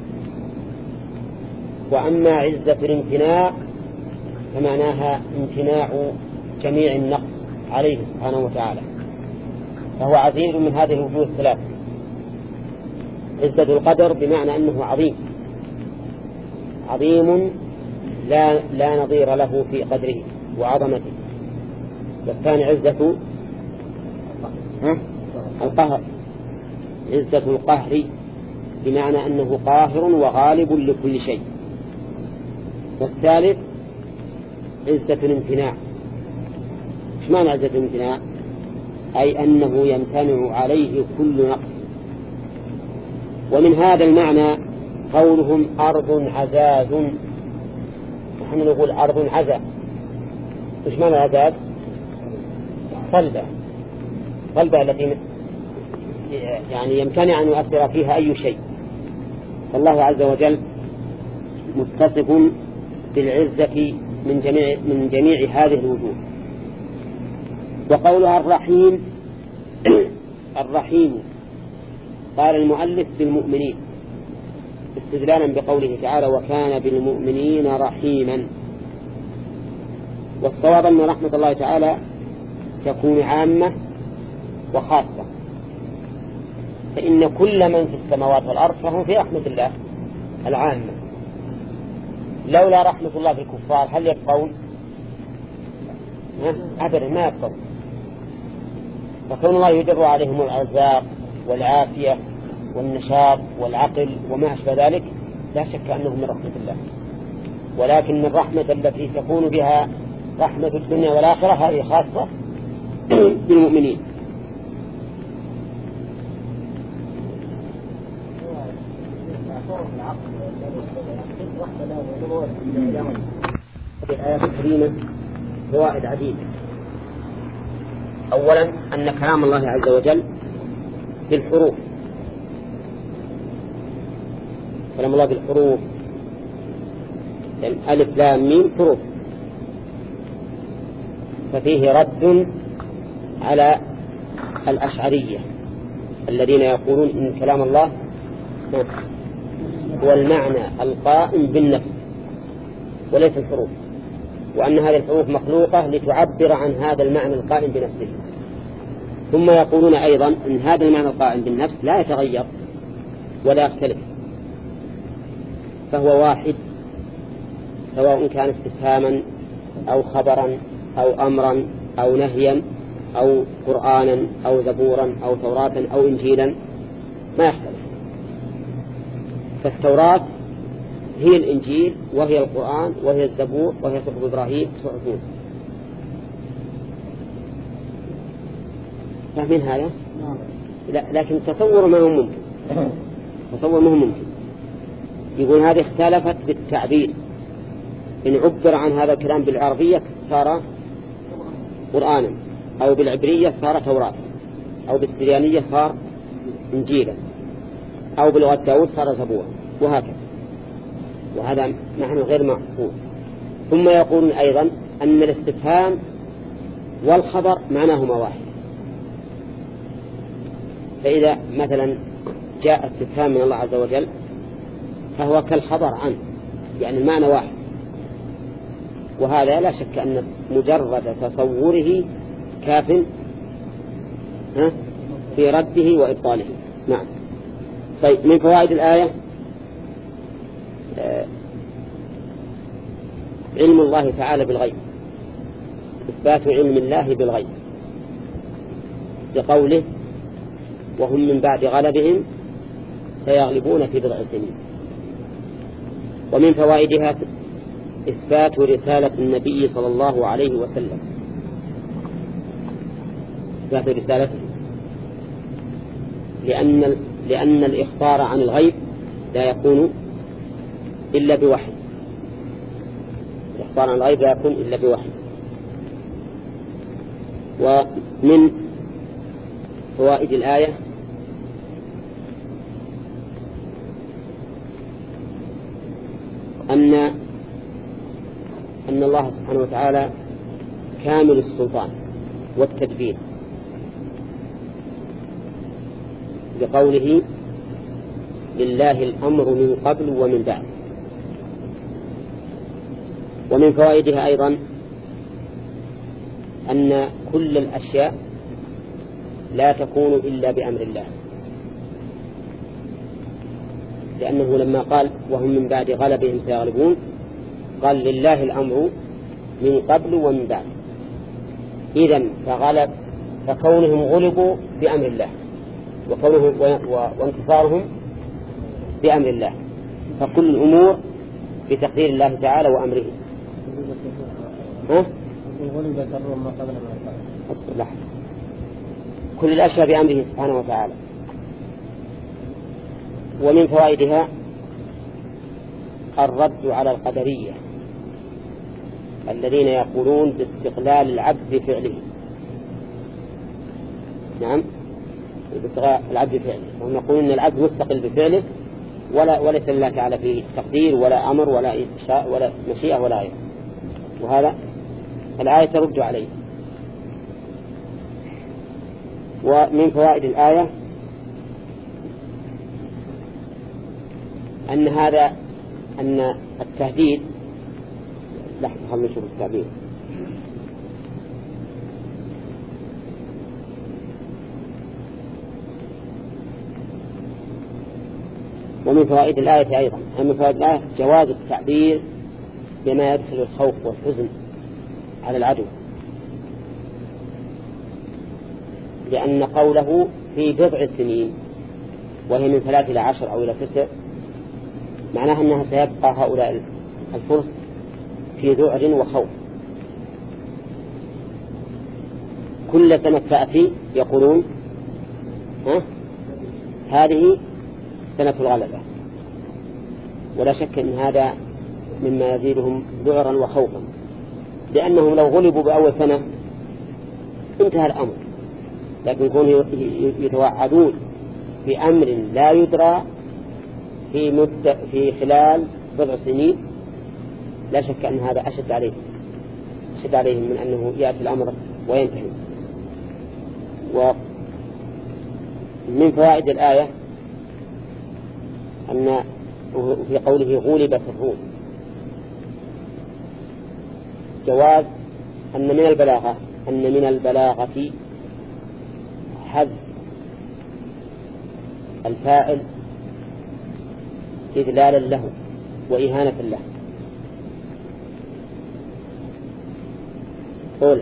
وأما عزة الامتناع فمعناها امتناع جميع النقص عليه سبحانه وتعالى، فهو عزيز من هذه الوجوه الثلاث. عزة القدر بمعنى أنه عظيم، عظيم لا, لا نظير له في قدره وعظمته. والثاني عزة القهر، عزة القهر بمعنى أنه قاهر وغالب لكل شيء. والثالث عزة الامتناع. ايش معنى عزة الامتناع؟ أي أنه يمتنع عليه كل نقص. ومن هذا المعنى قولهم أرض عزاز، نحن نقول أرض عزا. ايش معنى عزاز؟ صلبة، صلبة التي يعني يمتنع أن يؤثر فيها أي شيء. فالله عز وجل متصف بالعزة من جميع, من جميع هذه الوجوه. وقولها الرحيم، الرحيم قال المؤلف بالمؤمنين استدلالا بقوله تعالى وكان بالمؤمنين رحيما. والصواب أن رحمة الله تعالى تكون عامة وخاصة، فإن كل من في السماوات والأرض فهم في رحمة الله العامة. لولا رحمة الله في الكفار هل يبقون؟ أبدا ما يبقون. فكون الله يدر عليهم الأرزاق والعافية والنشاط والعقل وما أشبه ذلك لا شك أنه من رحمة الله، ولكن الرحمة التي تكون بها رحمة الدنيا والآخرة هذه خاصة بالمؤمنين. في الآيات الكريمة فوائد عديدة. أولا أن كلام الله عز وجل بالحروف، كلام الله بالحروف، ألف لام ميم حروف، ففيه رد على الأشعرية الذين يقولون إن كلام الله هو المعنى القائم بالنفس وليس الحروف، وأن هذه الحروف مخلوقة لتعبر عن هذا المعنى القائم بنفسه. ثم يقولون أيضا إن هذا المعنى القائم بالنفس لا يتغير ولا يختلف، فهو واحد سواء كان استفهاما أو خبرا أو أمرا أو نهيا أو قرآنا أو زبورا أو توراة أو إنجيلا ما يختلف. فالتوراة هي الإنجيل وهي القرآن وهي الزبور وهي صحف إبراهيم وصحف موسى. فاهمين هذا؟ لا، لكن تصور ما هو ممكن. تصور ما هو ممكن. يقول هذه اختلفت بالتعبير، إن عبر عن هذا الكلام بالعربية صار قرآنا، أو بالعبرية صار توراة، أو بالسريانية صار إنجيلا، أو بلغة داود صار زبورا، وهكذا. وهذا نحن غير معقول. ثم يقولون أيضا أن الاستفهام والخبر معناهما واحد. فإذا مثلا جاء استفهام من الله عز وجل فهو كالخبر عنه، يعني المعنى واحد. وهذا لا شك أن مجرد تصوره كاف في رده وإبطاله. نعم. طيب، من فوائد الآية علم الله تعالى بالغيب، إثبات علم الله بالغيب بقوله وهم من بعد غلبهم سيغلبون في بضع سنين. ومن فوائدها إثبات رسالة النبي صلى الله عليه وسلم، إثبات رسالته، لأن لأن الإخبار عن الغيب لا يكون إلا بوحي. الإخبار عن الغيب لا يكون إلا بوحي. ومن فوائد الآية أن أن الله سبحانه وتعالى كامل السلطان والتدبير، بقوله لله الأمر من قبل ومن بعد. ومن فوائدها أيضا أن كل الأشياء لا تكون إلا بأمر الله، لأنه لما قال وهم من بعد غلبهم سيغلبون قال لله الأمر من قبل ومن بعد. إذن فغلب فكونهم غلبوا بأمر الله، وكونهم وانتصارهم بأمر الله، فكل الأمور بتقدير الله تعالى وأمره. ها؟ كل الأشياء بأمره سبحانه وتعالى. ومن فوائدها الرد على القدرية الذين يقولون باستقلال العبد بفعله. نعم، باستقلال العبد بفعله، وهم يقولون أن العبد مستقل بفعله ولا وليس لله تعالى فيه تقدير ولا أمر ولا إنشاء ولا مشيئة ولا غيره. وهذا الآية ترد عليه. ومن فوائد الآية أن هذا أن التهديد، لحظة خلنا نشوف التعبير. ومن فوائد الآية أيضا من فوائد الآية جواز التعبير بما يدخل الخوف والحزن على العدو، لأن قوله في بضع سنين وهي من ثلاث إلى عشر أو إلى تسع معناها أنها سيبقى هؤلاء الفرس في ذعر وخوف. كل سنة تأتي يقولون ها هذه سنة الغلبة، ولا شك أن هذا مما يزيدهم ذعرا وخوفا، لأنهم لو غلبوا بأول سنة انتهى الأمر، لكن يكونوا يتوعدون بأمر لا يدرى في مدة في خلال بضع سنين، لا شك أن هذا أشد عليهم أشد عليهم من أنه يأتي الأمر وينتهي. ومن فوائد الآية أن في قوله غلبت الروم جواز أن من البلاغة أن من البلاغة حذف الفاعل إذلالا له وإهانة له. قول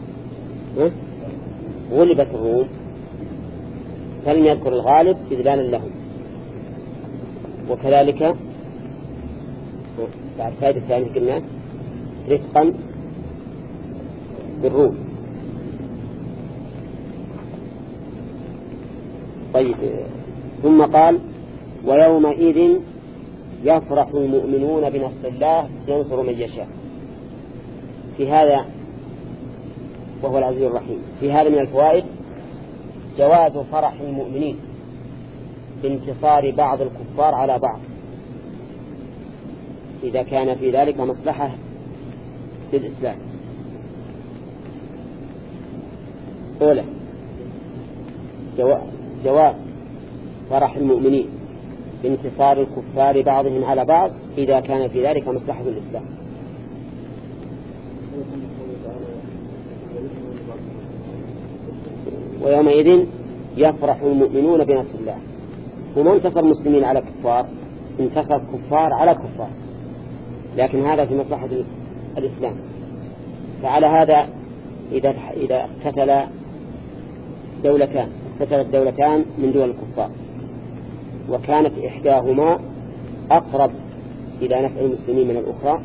غلبت الروم فلم يذكر الغالب إذلالا لهم، وكذلك بعد فائدة ثانية قلنا رفقا بالروم. طيب ثم قال ويومئذ يفرح المؤمنون بنصر الله ينصر من يشاء. في هذا وهو العزيز الرحيم. في هذا من الفوائد جواز فرح المؤمنين بانتصار بعض الكفار على بعض إذا كان في ذلك مصلحة للإسلام. أولا جواز فرح المؤمنين بانتصار الكفار بعضهم على بعض إذا كان في ذلك مصلحة للإسلام. ويومئذ يفرح المؤمنون بنصر الله. وما انتصر المسلمين على كفار، انتصر كفار على كفار، لكن هذا في مصلحة الإسلام. فعلى هذا إذا إذا اقتتل دولتان اقتتلت دولتان من دول الكفار وكانت إحداهما أقرب إلى نفع المسلمين من الأخرى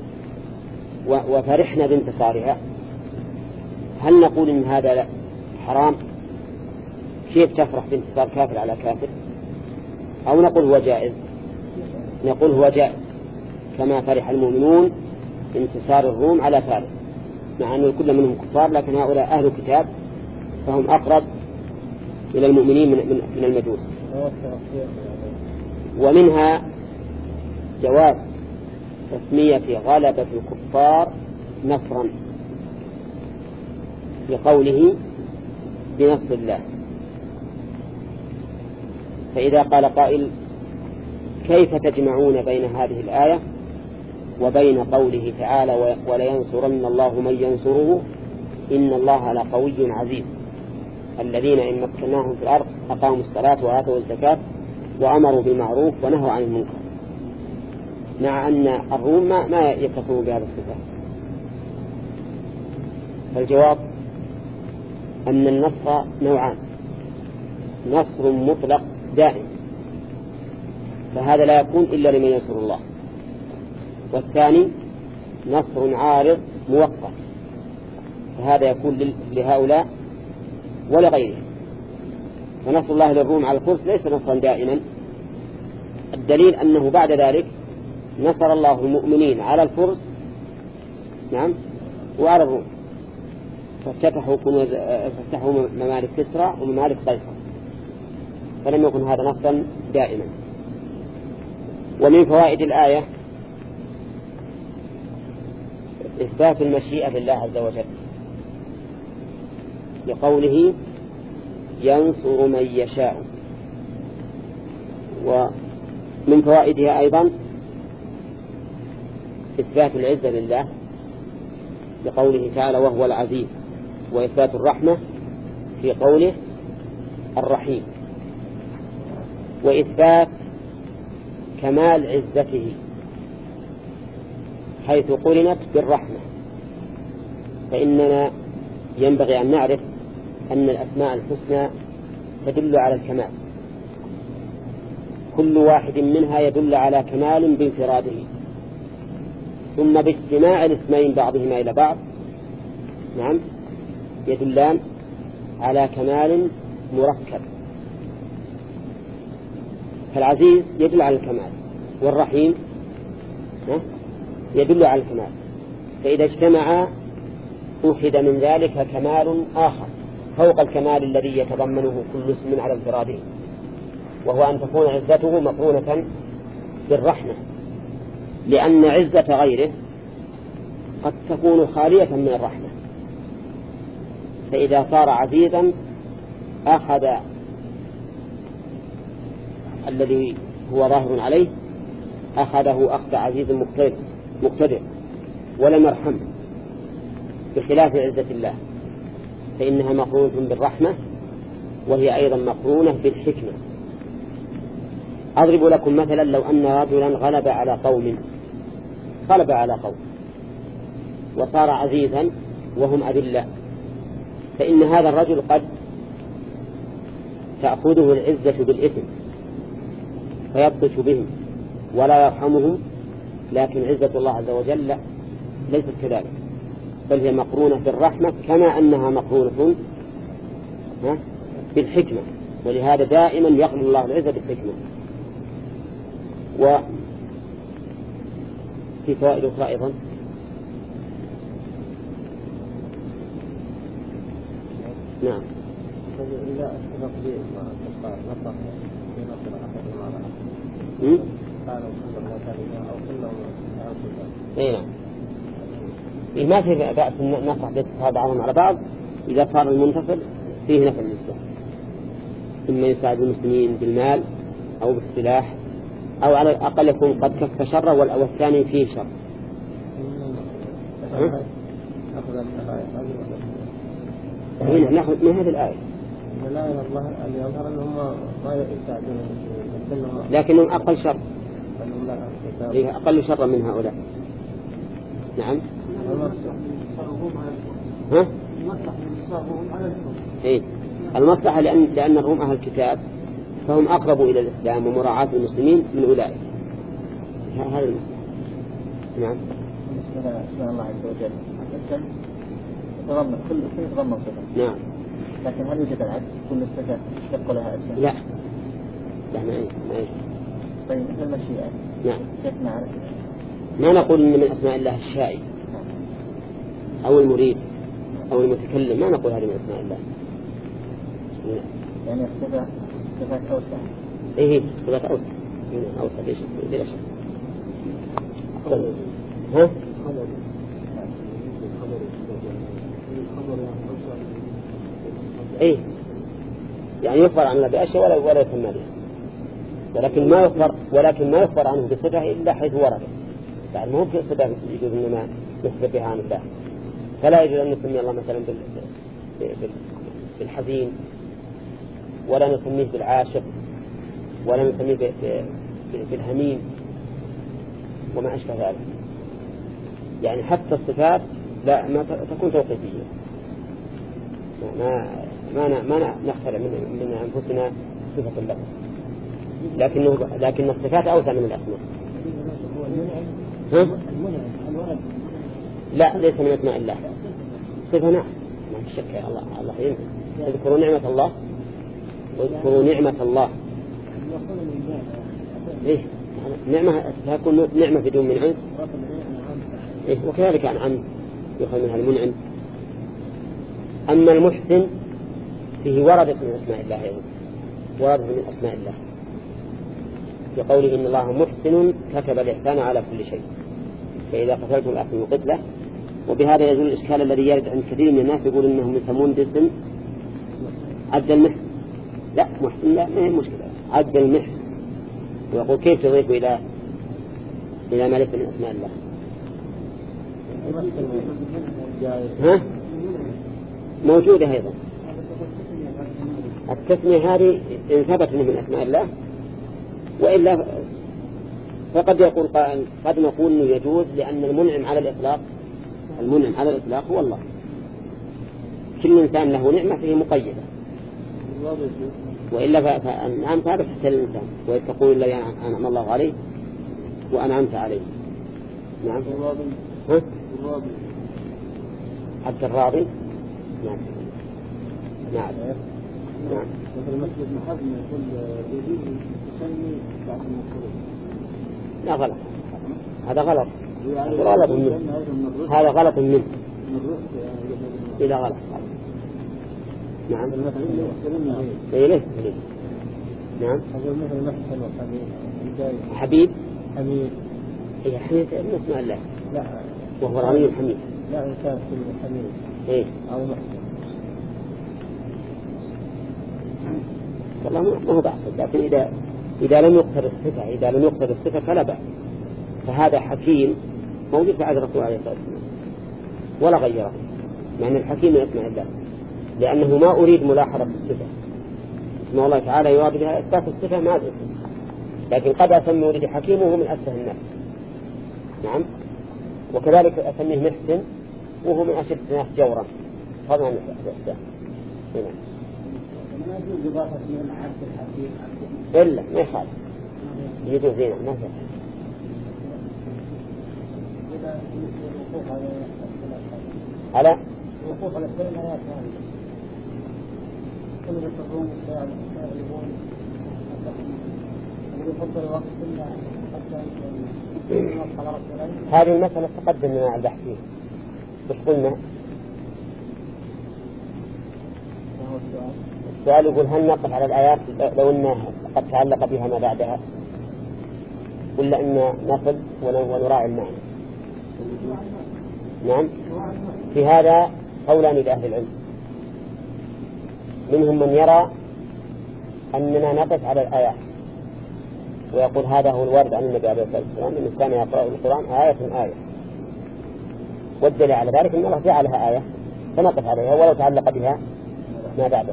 وفرحنا بانتصارها، هل نقول إن هذا حرام؟ كيف تفرح بانتصار كافر على كافر؟ أو نقول هو جائز؟ نقول هو جائز كما فرح المؤمنون بانتصار الروم على فارس، مع أن كل منهم كفار لكن هؤلاء أهل كتاب فهم أقرب إلى المؤمنين من من المجوس. ومنها جواز تسمية غلبة الكفار نصرا لقوله بنصر الله. فإذا قال قائل كيف تجمعون بين هذه الآية وبين قوله تعالى ولينصرن الله من ينصره إن الله لقوي عزيز الذين إن مكناهم في الأرض أقاموا الصلاة وآتوا الزكاة وأمروا بالمعروف ونهوا عن المنكر، مع أن الروم ما, ما يتصفون بهذا الصفات. فالجواب أن النصر نوعان: نصر مطلق دائم فهذا لا يكون إلا لمن ينصر الله، والثاني نصر عارض موقت فهذا يكون لهؤلاء ولغيرهم. فنصر الله للروم على الفرس ليس نصرا دائما، الدليل أنه بعد ذلك نصر الله المؤمنين على الفرس نعم وعلى الروم فافتتحوا فافتحوا ممالك كسرى وممالك قيصر، فلم يكن هذا نصرا دائما. ومن فوائد الآية إثبات المشيئة لله عز وجل لقوله ينصر من يشاء. ومن فوائدها أيضا إثبات العزة لله لقوله تعالى وهو العزيز، وإثبات الرحمة في قوله الرحيم، وإثبات كمال عزته حيث قرنت بالرحمة. فإننا ينبغي أن نعرف أن الأسماء الحسنى تدل على الكمال، كل واحد منها يدل على كمال بانفراده، ثم باجتماع الاسمين بعضهما إلى بعض نعم يدلان على كمال مركب. فالعزيز يدل على الكمال والرحيم يدل على الكمال، فإذا اجتمعا أوحد من ذلك كمال آخر فوق الكمال الذي يتضمنه كل اسم على انفراده، وهو أن تكون عزته مقرونة بالرحمة، لأن عزة غيره قد تكون خالية من الرحمة. فإذا صار عزيزا أخذ الذي هو ظاهر عليه أخذه أخذ عزيز مقتدر ولم يرحمه، بخلاف عزة الله فإنها مقرونة بالرحمة وهي أيضا مقرونة بالحكمة. أضرب لكم مثلا: لو أن رجلا غلب على قوم غلب على قوم وصار عزيزا وهم أذلاء، فإن هذا الرجل قد تأخذه العزة بالإثم فيبطش بهم ولا يرحمهم، لكن عزة الله عز وجل لا، ليست كذلك، بل هي مقرونة بالرحمة كما أنها مقرونة بالحكمة، ولهذا دائما يقرن الله العزة بالحكمة. وفي فوائد أخرى أيضا. نعم. إذا أشتبك به نصر في نصر أحد المرأة قالوا كلهم كلمة أو كلهم أو إيه نعم. إيه ما في بأس نصر باتصال بعضهم على بعض إذا صار المنتصر فيه نفع الإسلام، إما يساعد المسلمين بالمال أو بالسلاح، أو على الأقل يكون قد كف شره والثاني فيه شر. هنا نأخذ من هذه الآية. لا والله أن يظهر أنهم ما يساعدون، لكنهم أقل شر، أقل شر من هؤلاء. نعم. ها؟ إيه المصلحة لأن لأن الروم أهل الكتاب فهم أقرب إلى الإسلام ومراعاة المسلمين من أولئك. هذا المصلحة. نعم. بسم الله عز وجل. يتضمن كل شيء يتضمن صفة. نعم. لكن هل يوجد العكس؟ كل الصفات تشتق لها أجزاء؟ لا. لا ما ما طيب مثل المشيئة. نعم. كيف نعرف؟ ما نقول إن من أسماء الله الشائع أو المريد أو المتكلم، ما نقول هذه من أسماء الله. يعني الصفة صفات أوسع. إيه صفات أوسع. أوسع ليش؟ ليش؟ ها؟ إيه يعني يخبر عن الله بأشياء ولا ولا يسمى بها، ولكن ما يخبر ولكن ما يخبر عنه بصفة إلا حيث ورد. يعني ما هو في صفة يجوز إنما يخبر بها عن الله، فلا يجوز أن نسمي الله مثلا بالحزين، ولا نسميه بالعاشق، ولا نسميه بالهمين وما أشبه ذلك. يعني حتى الصفات لا ما تكون توقيفية، ما ما ما نخترع من من أنفسنا صفة الله، لكنه لكن الصفات أوسع من الأسماء. ها؟ لا ليس من أسماء الله صفة. نعم ما في شك. الله الله ينعم. اذكروا نعمة الله واذكروا نعمة الله. ليش نعمة تكون نعمة بدون منعم؟ إيه وكذلك أنعم يخرج منها المنعم. أما المحسن فيه وردت من أسماء الله أيضا، وردت من أسماء الله بقوله إن الله محسن كتب الإحسان على كل شيء، فإذا قتلتم الأحسن قتله. وبهذا يزول الإشكال الذي يرد عند كثير من الناس يقول إنهم يسمون باسم عبد المحسن. لا محسن لا ما هي مشكلة، عبد المحسن. ويقول كيف تضيف إلى إلى ما ليس من أسماء الله؟ ها؟ موجودة أيضا التسمية هذه إن ثبت من أسماء الله، وإلا فقد يقول قائل قد نقول إنه يجوز لأن المنعم على الإطلاق المنعم على الإطلاق هو الله. كل إنسان له نعمة فيه مقيدة، وإلا فالنعم ثابت حتى الإنسان، وإذ تقول الله أنعم الله عليه وأنعمت عليه. نعم. ها؟ عبد الراضي. نعم. نعم. نعم. مثل المسجد محرم يقول يجوز يسمي بعض المسلمين. لا غلط، هذا غلط، غلط منه، هذا غلط منه إذا غلط. نعم. إيه ليه؟ نعم. مثل محسن وحبيب. حبيب. حميد. هي حميد من اسماء الله. لا. وهو غني الحميد. لا إنسان اسمه حميد. إيه. أو محسن. والله ما هو بحث، لكن إذا إذا لم يقتضي الصفة إذا لم يقتضي الصفة فلا بأس. فهذا حكيم موجود في عهد الرسول عليه الصلاة والسلام ولا غيره، يعني الحكيم من اسماء الله، لأنه ما أريد ملاحظة الصفة. اسم الله تعالى يراد بها إثبات الصفة ما أدري، لكن قد أسمي أريد حكيم وهو من أسفه الناس. نعم. وكذلك أسميه محسن وهو من أشد الناس جورا فضلا عن الإحسان. ما يجوز إضافة من عبد الحكيم إلا ما يخالف يجوز زينة ما في. على الوقوف على السر الآيات هذه كل يصرون يغلبون يفضل الوقت إلا حتى يوصل رسولا. هذه المسألة تقدم لنا البحث فيها. وش قلنا؟ السؤال يقول هل نقف على الآيات لو أنها قد تعلق بها ما بعدها ولا أن نقف ونراعي المعنى؟ نعم. في هذا قولان لأهل العلم، منهم من يرى أننا نقف على الآيات ويقول هذا هو الوارد عن النبي عليه الصلاة والسلام أنه كان يقرأ القرآن آية آية، والدليل على ذلك أن الله جعلها آية فنقف عليها ولو تعلق بها ما بعدها.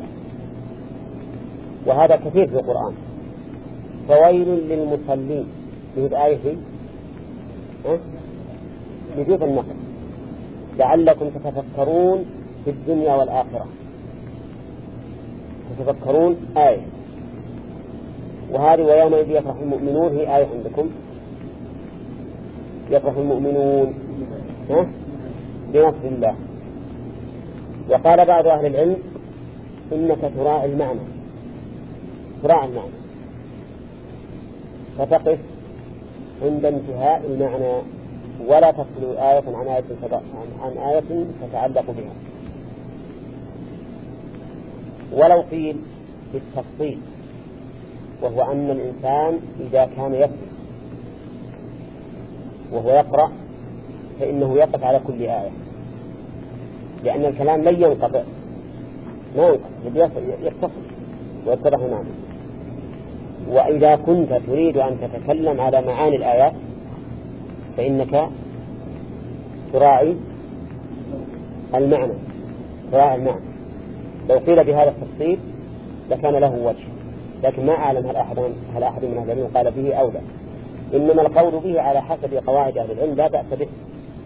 وهذا كثير في القرآن. فويل للمصلين يجب آية ها؟ يجب النقل لعلكم تتفكرون في الدنيا والآخرة. تتفكرون آية. وهذه ويومئذ يفرح المؤمنون هي آية عندكم. يفرح المؤمنون ها؟ بنصر الله. وقال بعض أهل العلم إنك تراعي المعنى، تراعي المعنى فتقف عند انتهاء المعنى ولا تفصل آية عن آية عن آية تتعلق بها. ولو قيل بالتفصيل، وهو أن الإنسان إذا كان يقف وهو يقرأ فإنه يقف على كل آية، لأن الكلام لن ينقطع، ما ينقطع، يتصل ويتضح معنى. وإذا كنت تريد أن تتكلم على معاني الآيات فإنك تراعي المعنى، تراعي المعنى. لو قيل بهذا التفصيل لكان له وجه، لكن ما أعلم هل أحد هل أحد من أهل العلم قال به أو لا. إنما القول به على حسب قواعد أهل العلم لا بأس به،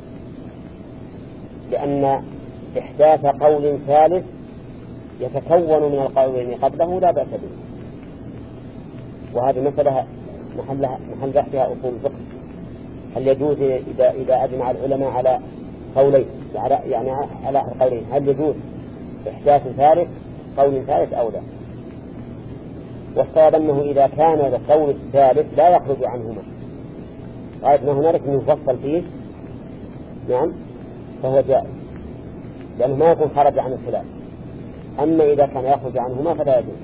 لأن إحداث قول ثالث يتكون من القولين قبله لا بأس به. وهذه مسألة محلها محل بحثها أصول الفقه. هل يجوز إذا إذا أجمع العلماء على قولين يعني على قولين هل يجوز إحداث ثالث قول ثالث أو لا؟ والصواب أنه إذا كان القول الثالث لا يخرج عنهما غاية ما هنالك أنه يفصل فيه نعم فهو جائز، لأنه ما يكون خرج عن الخلاف. أما إذا كان يخرج عنهما فلا يجوز.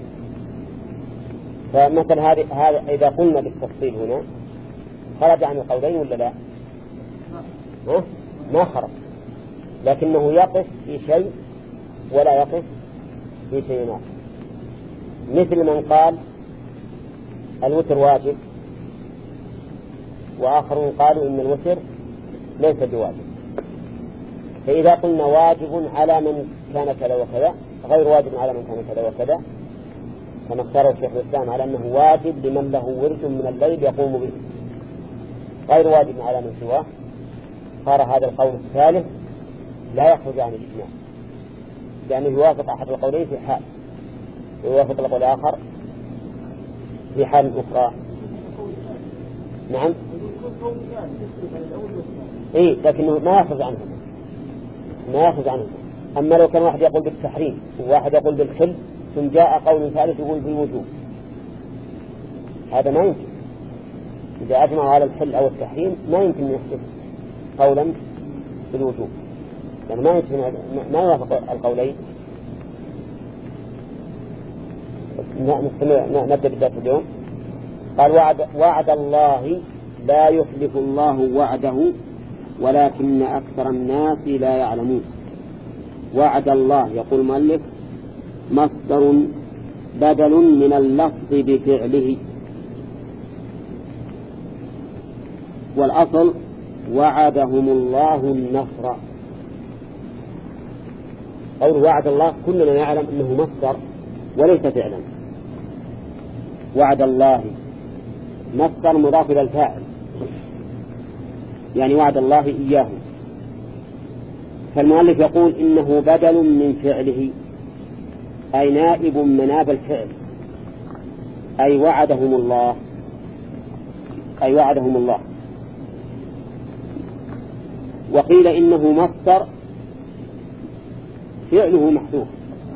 فمثل هذا هذا إذا قلنا بالتفصيل هنا خرج عن القولين ولا لا؟ ها؟ ما خرج، لكنه يقف في شيء ولا يقف في شيء آخر. مثل من قال الوتر واجب وآخرون قالوا إن الوتر ليس بواجب. فإذا قلنا واجب على من كان كذا وكذا غير واجب على من كان كذا وكذا، كما اختاره الشيخ الإسلام على أنه واجب لمن له ورد من الليل يقوم به غير واجب على من سواه، صار هذا القول الثالث لا يخرج عن الإجماع، لأنه يوافق أحد القولين في حال ويوافق القول الآخر في حال أخرى. نعم إيه، لكنه ما يخرج عنه ما يخرج عنه. أما لو كان واحد يقول بالتحريم وواحد يقول بالخل ثم جاء قول ثالث يقول بالوجوب، هذا ما يمكن. إذا أجمعوا على الحل أو التحريم ما يمكن يحدث قولا بالوجوب، يعني ما يمكن ما يوافق القولين. نبدأ بالذات اليوم. قال وعد, وعد الله لا يخلف الله وعده ولكن أكثر الناس لا يعلمون. وعد الله يقول المؤلف مصدر بدل من اللفظ بفعله، والأصل وعدهم الله النصر. قول وعد الله كلنا يعلم أنه مصدر وليس فعلا. وعد الله مصدر مضاف إلى الفاعل، يعني وعد الله إياه. فالمؤلف يقول إنه بدل من فعله، أي نائب مناب الفعل، أي وعدهم الله أي وعدهم الله. وقيل إنه مصدر فعله محذوف،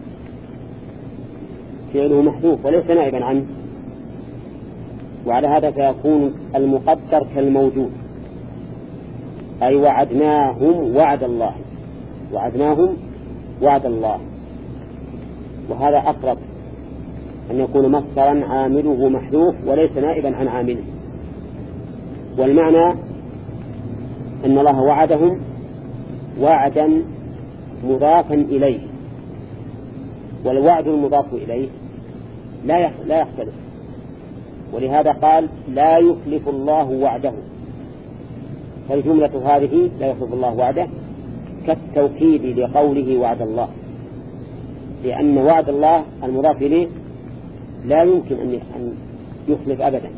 فعله محذوف وليس نائبا عنه، وعلى هذا فيكون المقدر كالموجود، أي وعدناهم وعد الله، وعدناهم وعد الله. وهذا أقرب أن يكون مصدرا عامله محذوف وليس نائبا عن عامله. والمعنى أن الله وعدهم وعدا مضافا إليه، والوعد المضاف إليه لا لا يختلف، ولهذا قال لا يخلف الله وعده. فالجملة هذه لا يخلف الله وعده كالتوكيد لقوله وعد الله، لأن وعد الله المضاف إليه لا يمكن أن يخلف أبدا،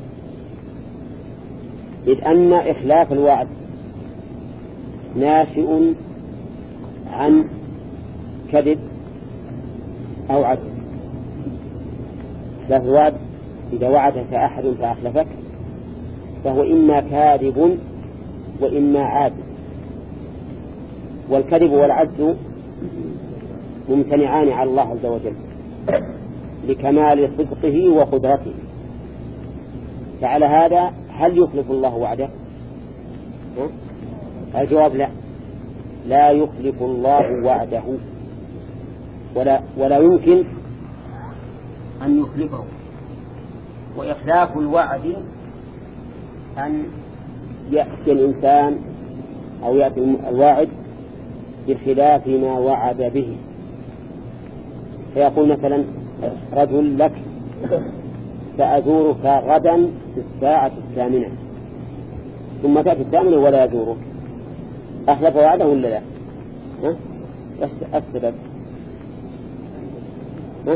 إذ أن إخلاف الوعد ناشئ عن كذب أو عدل. إخلاف الوعد إذا وعدك أحد فأخلفك فهو إما كاذب وإما عادل، والكذب والعدل ممتنعان على الله عز وجل لكمال صدقه وقدرته. فعلى هذا هل يخلف الله وعده؟ الجواب لا، لا يخلف الله وعده، ولا, ولا يمكن أن يخلفه. وإخلاف الوعد أن يأتي الإنسان أو يأتي الواعد بخلاف ما وعد به، فيقول مثلا رجل لك سأزورك غدا في الساعة الثامنة، ثم تأتي الثامنة ولا يزورك، أخلف وعده ولا لا؟ ها؟ السبب ها؟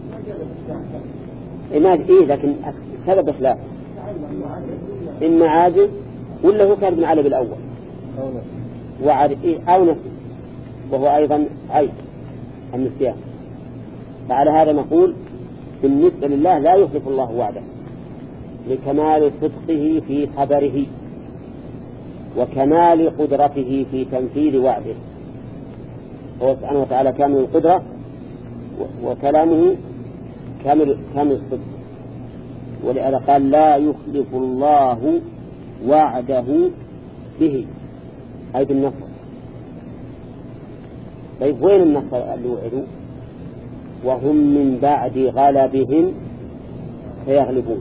إيه لكن سبب إخلاف إما عاجز ولا هو كان على بالأول وعد إيه أو نسي، وهو أيضا عيب النسيان. فعلى هذا نقول بالنسبة لله لا يخلف الله وعده لكمال صدقه في خبره وكمال قدرته في تنفيذ وعده. هو سبحانه وتعالى كامل القدرة وكلامه كامل كامل الصدق، ولهذا قال لا يخلف الله وعده به أي بالنصر. طيب وين النصر اللي وعدوا؟ وهم من بعد غلبهم سيغلبون.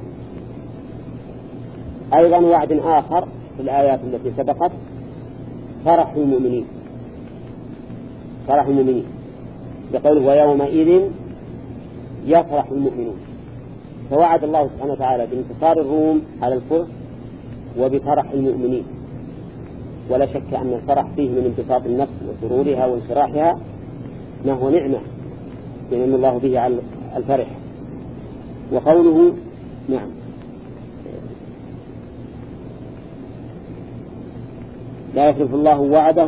أيضا وعد آخر في الآيات التي سبقت فرح المؤمنين، فرح المؤمنين بقوله ويومئذ يفرح المؤمنون. فوعد الله سبحانه وتعالى بانتصار الروم على الفرس وبفرح المؤمنين، ولا شك أن الفرح فيه من انبساط النفس وسرورها وانشراحها ما هو نعمة ينعم الله به على الفرح. وقوله نعم لا يخلف الله وعده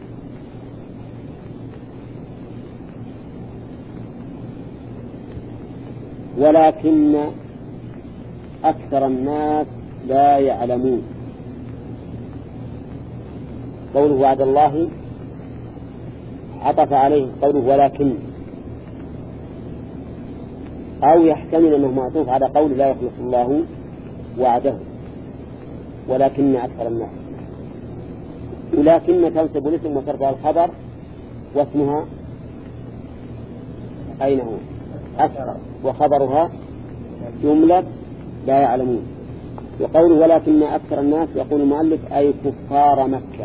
ولكن أكثر الناس لا يعلمون. قوله وعد الله عطف عليه قوله ولكن، أو يحتمل أنه معطوف على قول لا يخلف الله وعده ولكن أكثر الناس. ولكن تنسب الاسم وترفع الخبر واسمها أين هو أكثر وخبرها جملة لا يعلمون. وقوله ولكن أكثر الناس يقول المؤلف أي كفار مكة،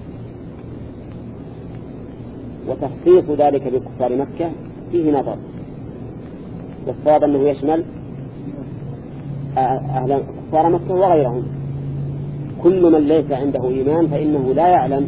وتخصيص ذلك بكفار مكة فيه نظر، والصواب أنه يشمل أهل كفار مكة وغيرهم. كل من ليس عنده إيمان فإنه لا يعلم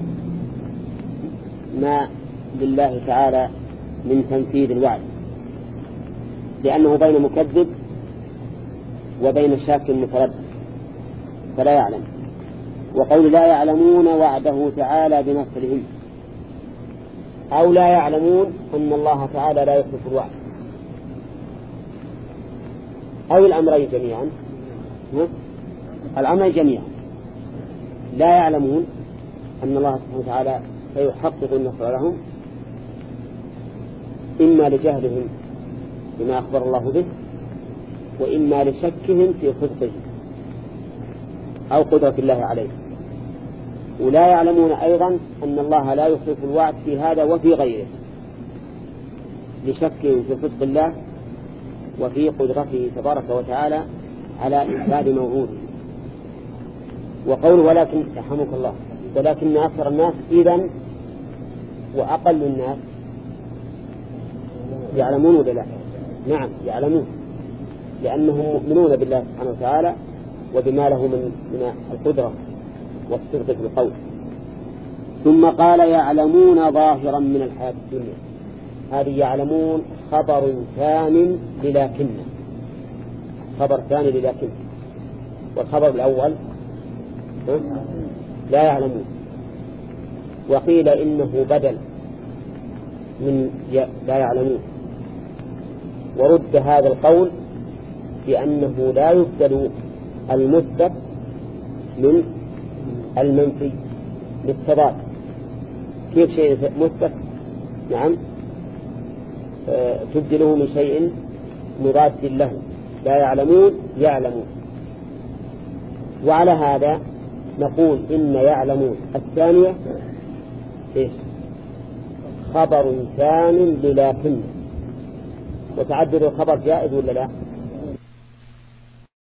ما لله تعالى من تنفيذ الوعد، لأنه بين مكذب وبين شاك متردد فلا يعلم. وقول لا يعلمون وعده تعالى بنصرهم، أو لا يعلمون أن الله تعالى لا يخلف الوعد، أو الأمرين جميعا. العمل جميعا لا يعلمون أن الله سبحانه وتعالى سيحقق النصر لهم، إما لجهلهم بما أخبر الله به، وإما لشكهم في صدقه أو قدرة الله عليه. ولا يعلمون أيضا أن الله لا يخلف الوعد في هذا وفي غيره، لشكهم في صدق الله وفي قدرته تبارك وتعالى على إنفاذ موعوده. وقول ولكن رحمك الله ولكن أكثر الناس إذن وأقل الناس يعلمون ولا لا؟ نعم يعلمون، لأنهم مؤمنون بالله سبحانه وتعالى وبما له من من القدرة والصدق في القول. ثم قال يعلمون ظاهرا من الحياة الدنيا. هذه يعلمون خبر ثان للكن، خبر ثاني للكن. والخبر الأول لا يعلمون، وقيل إنه بدل من لا يعلمون. ورد هذا القول بأنه لا يبدل المثبت من المنفي للتضاد. كيف شيء مثبت نعم آه تبدله من شيء مضاد له؟ لا يعلمون يعلمون. وعلى هذا نقول إن يعلمون الثانية إيش؟ خبر ثان للكن. وتعدد الخبر جائز ولا لا؟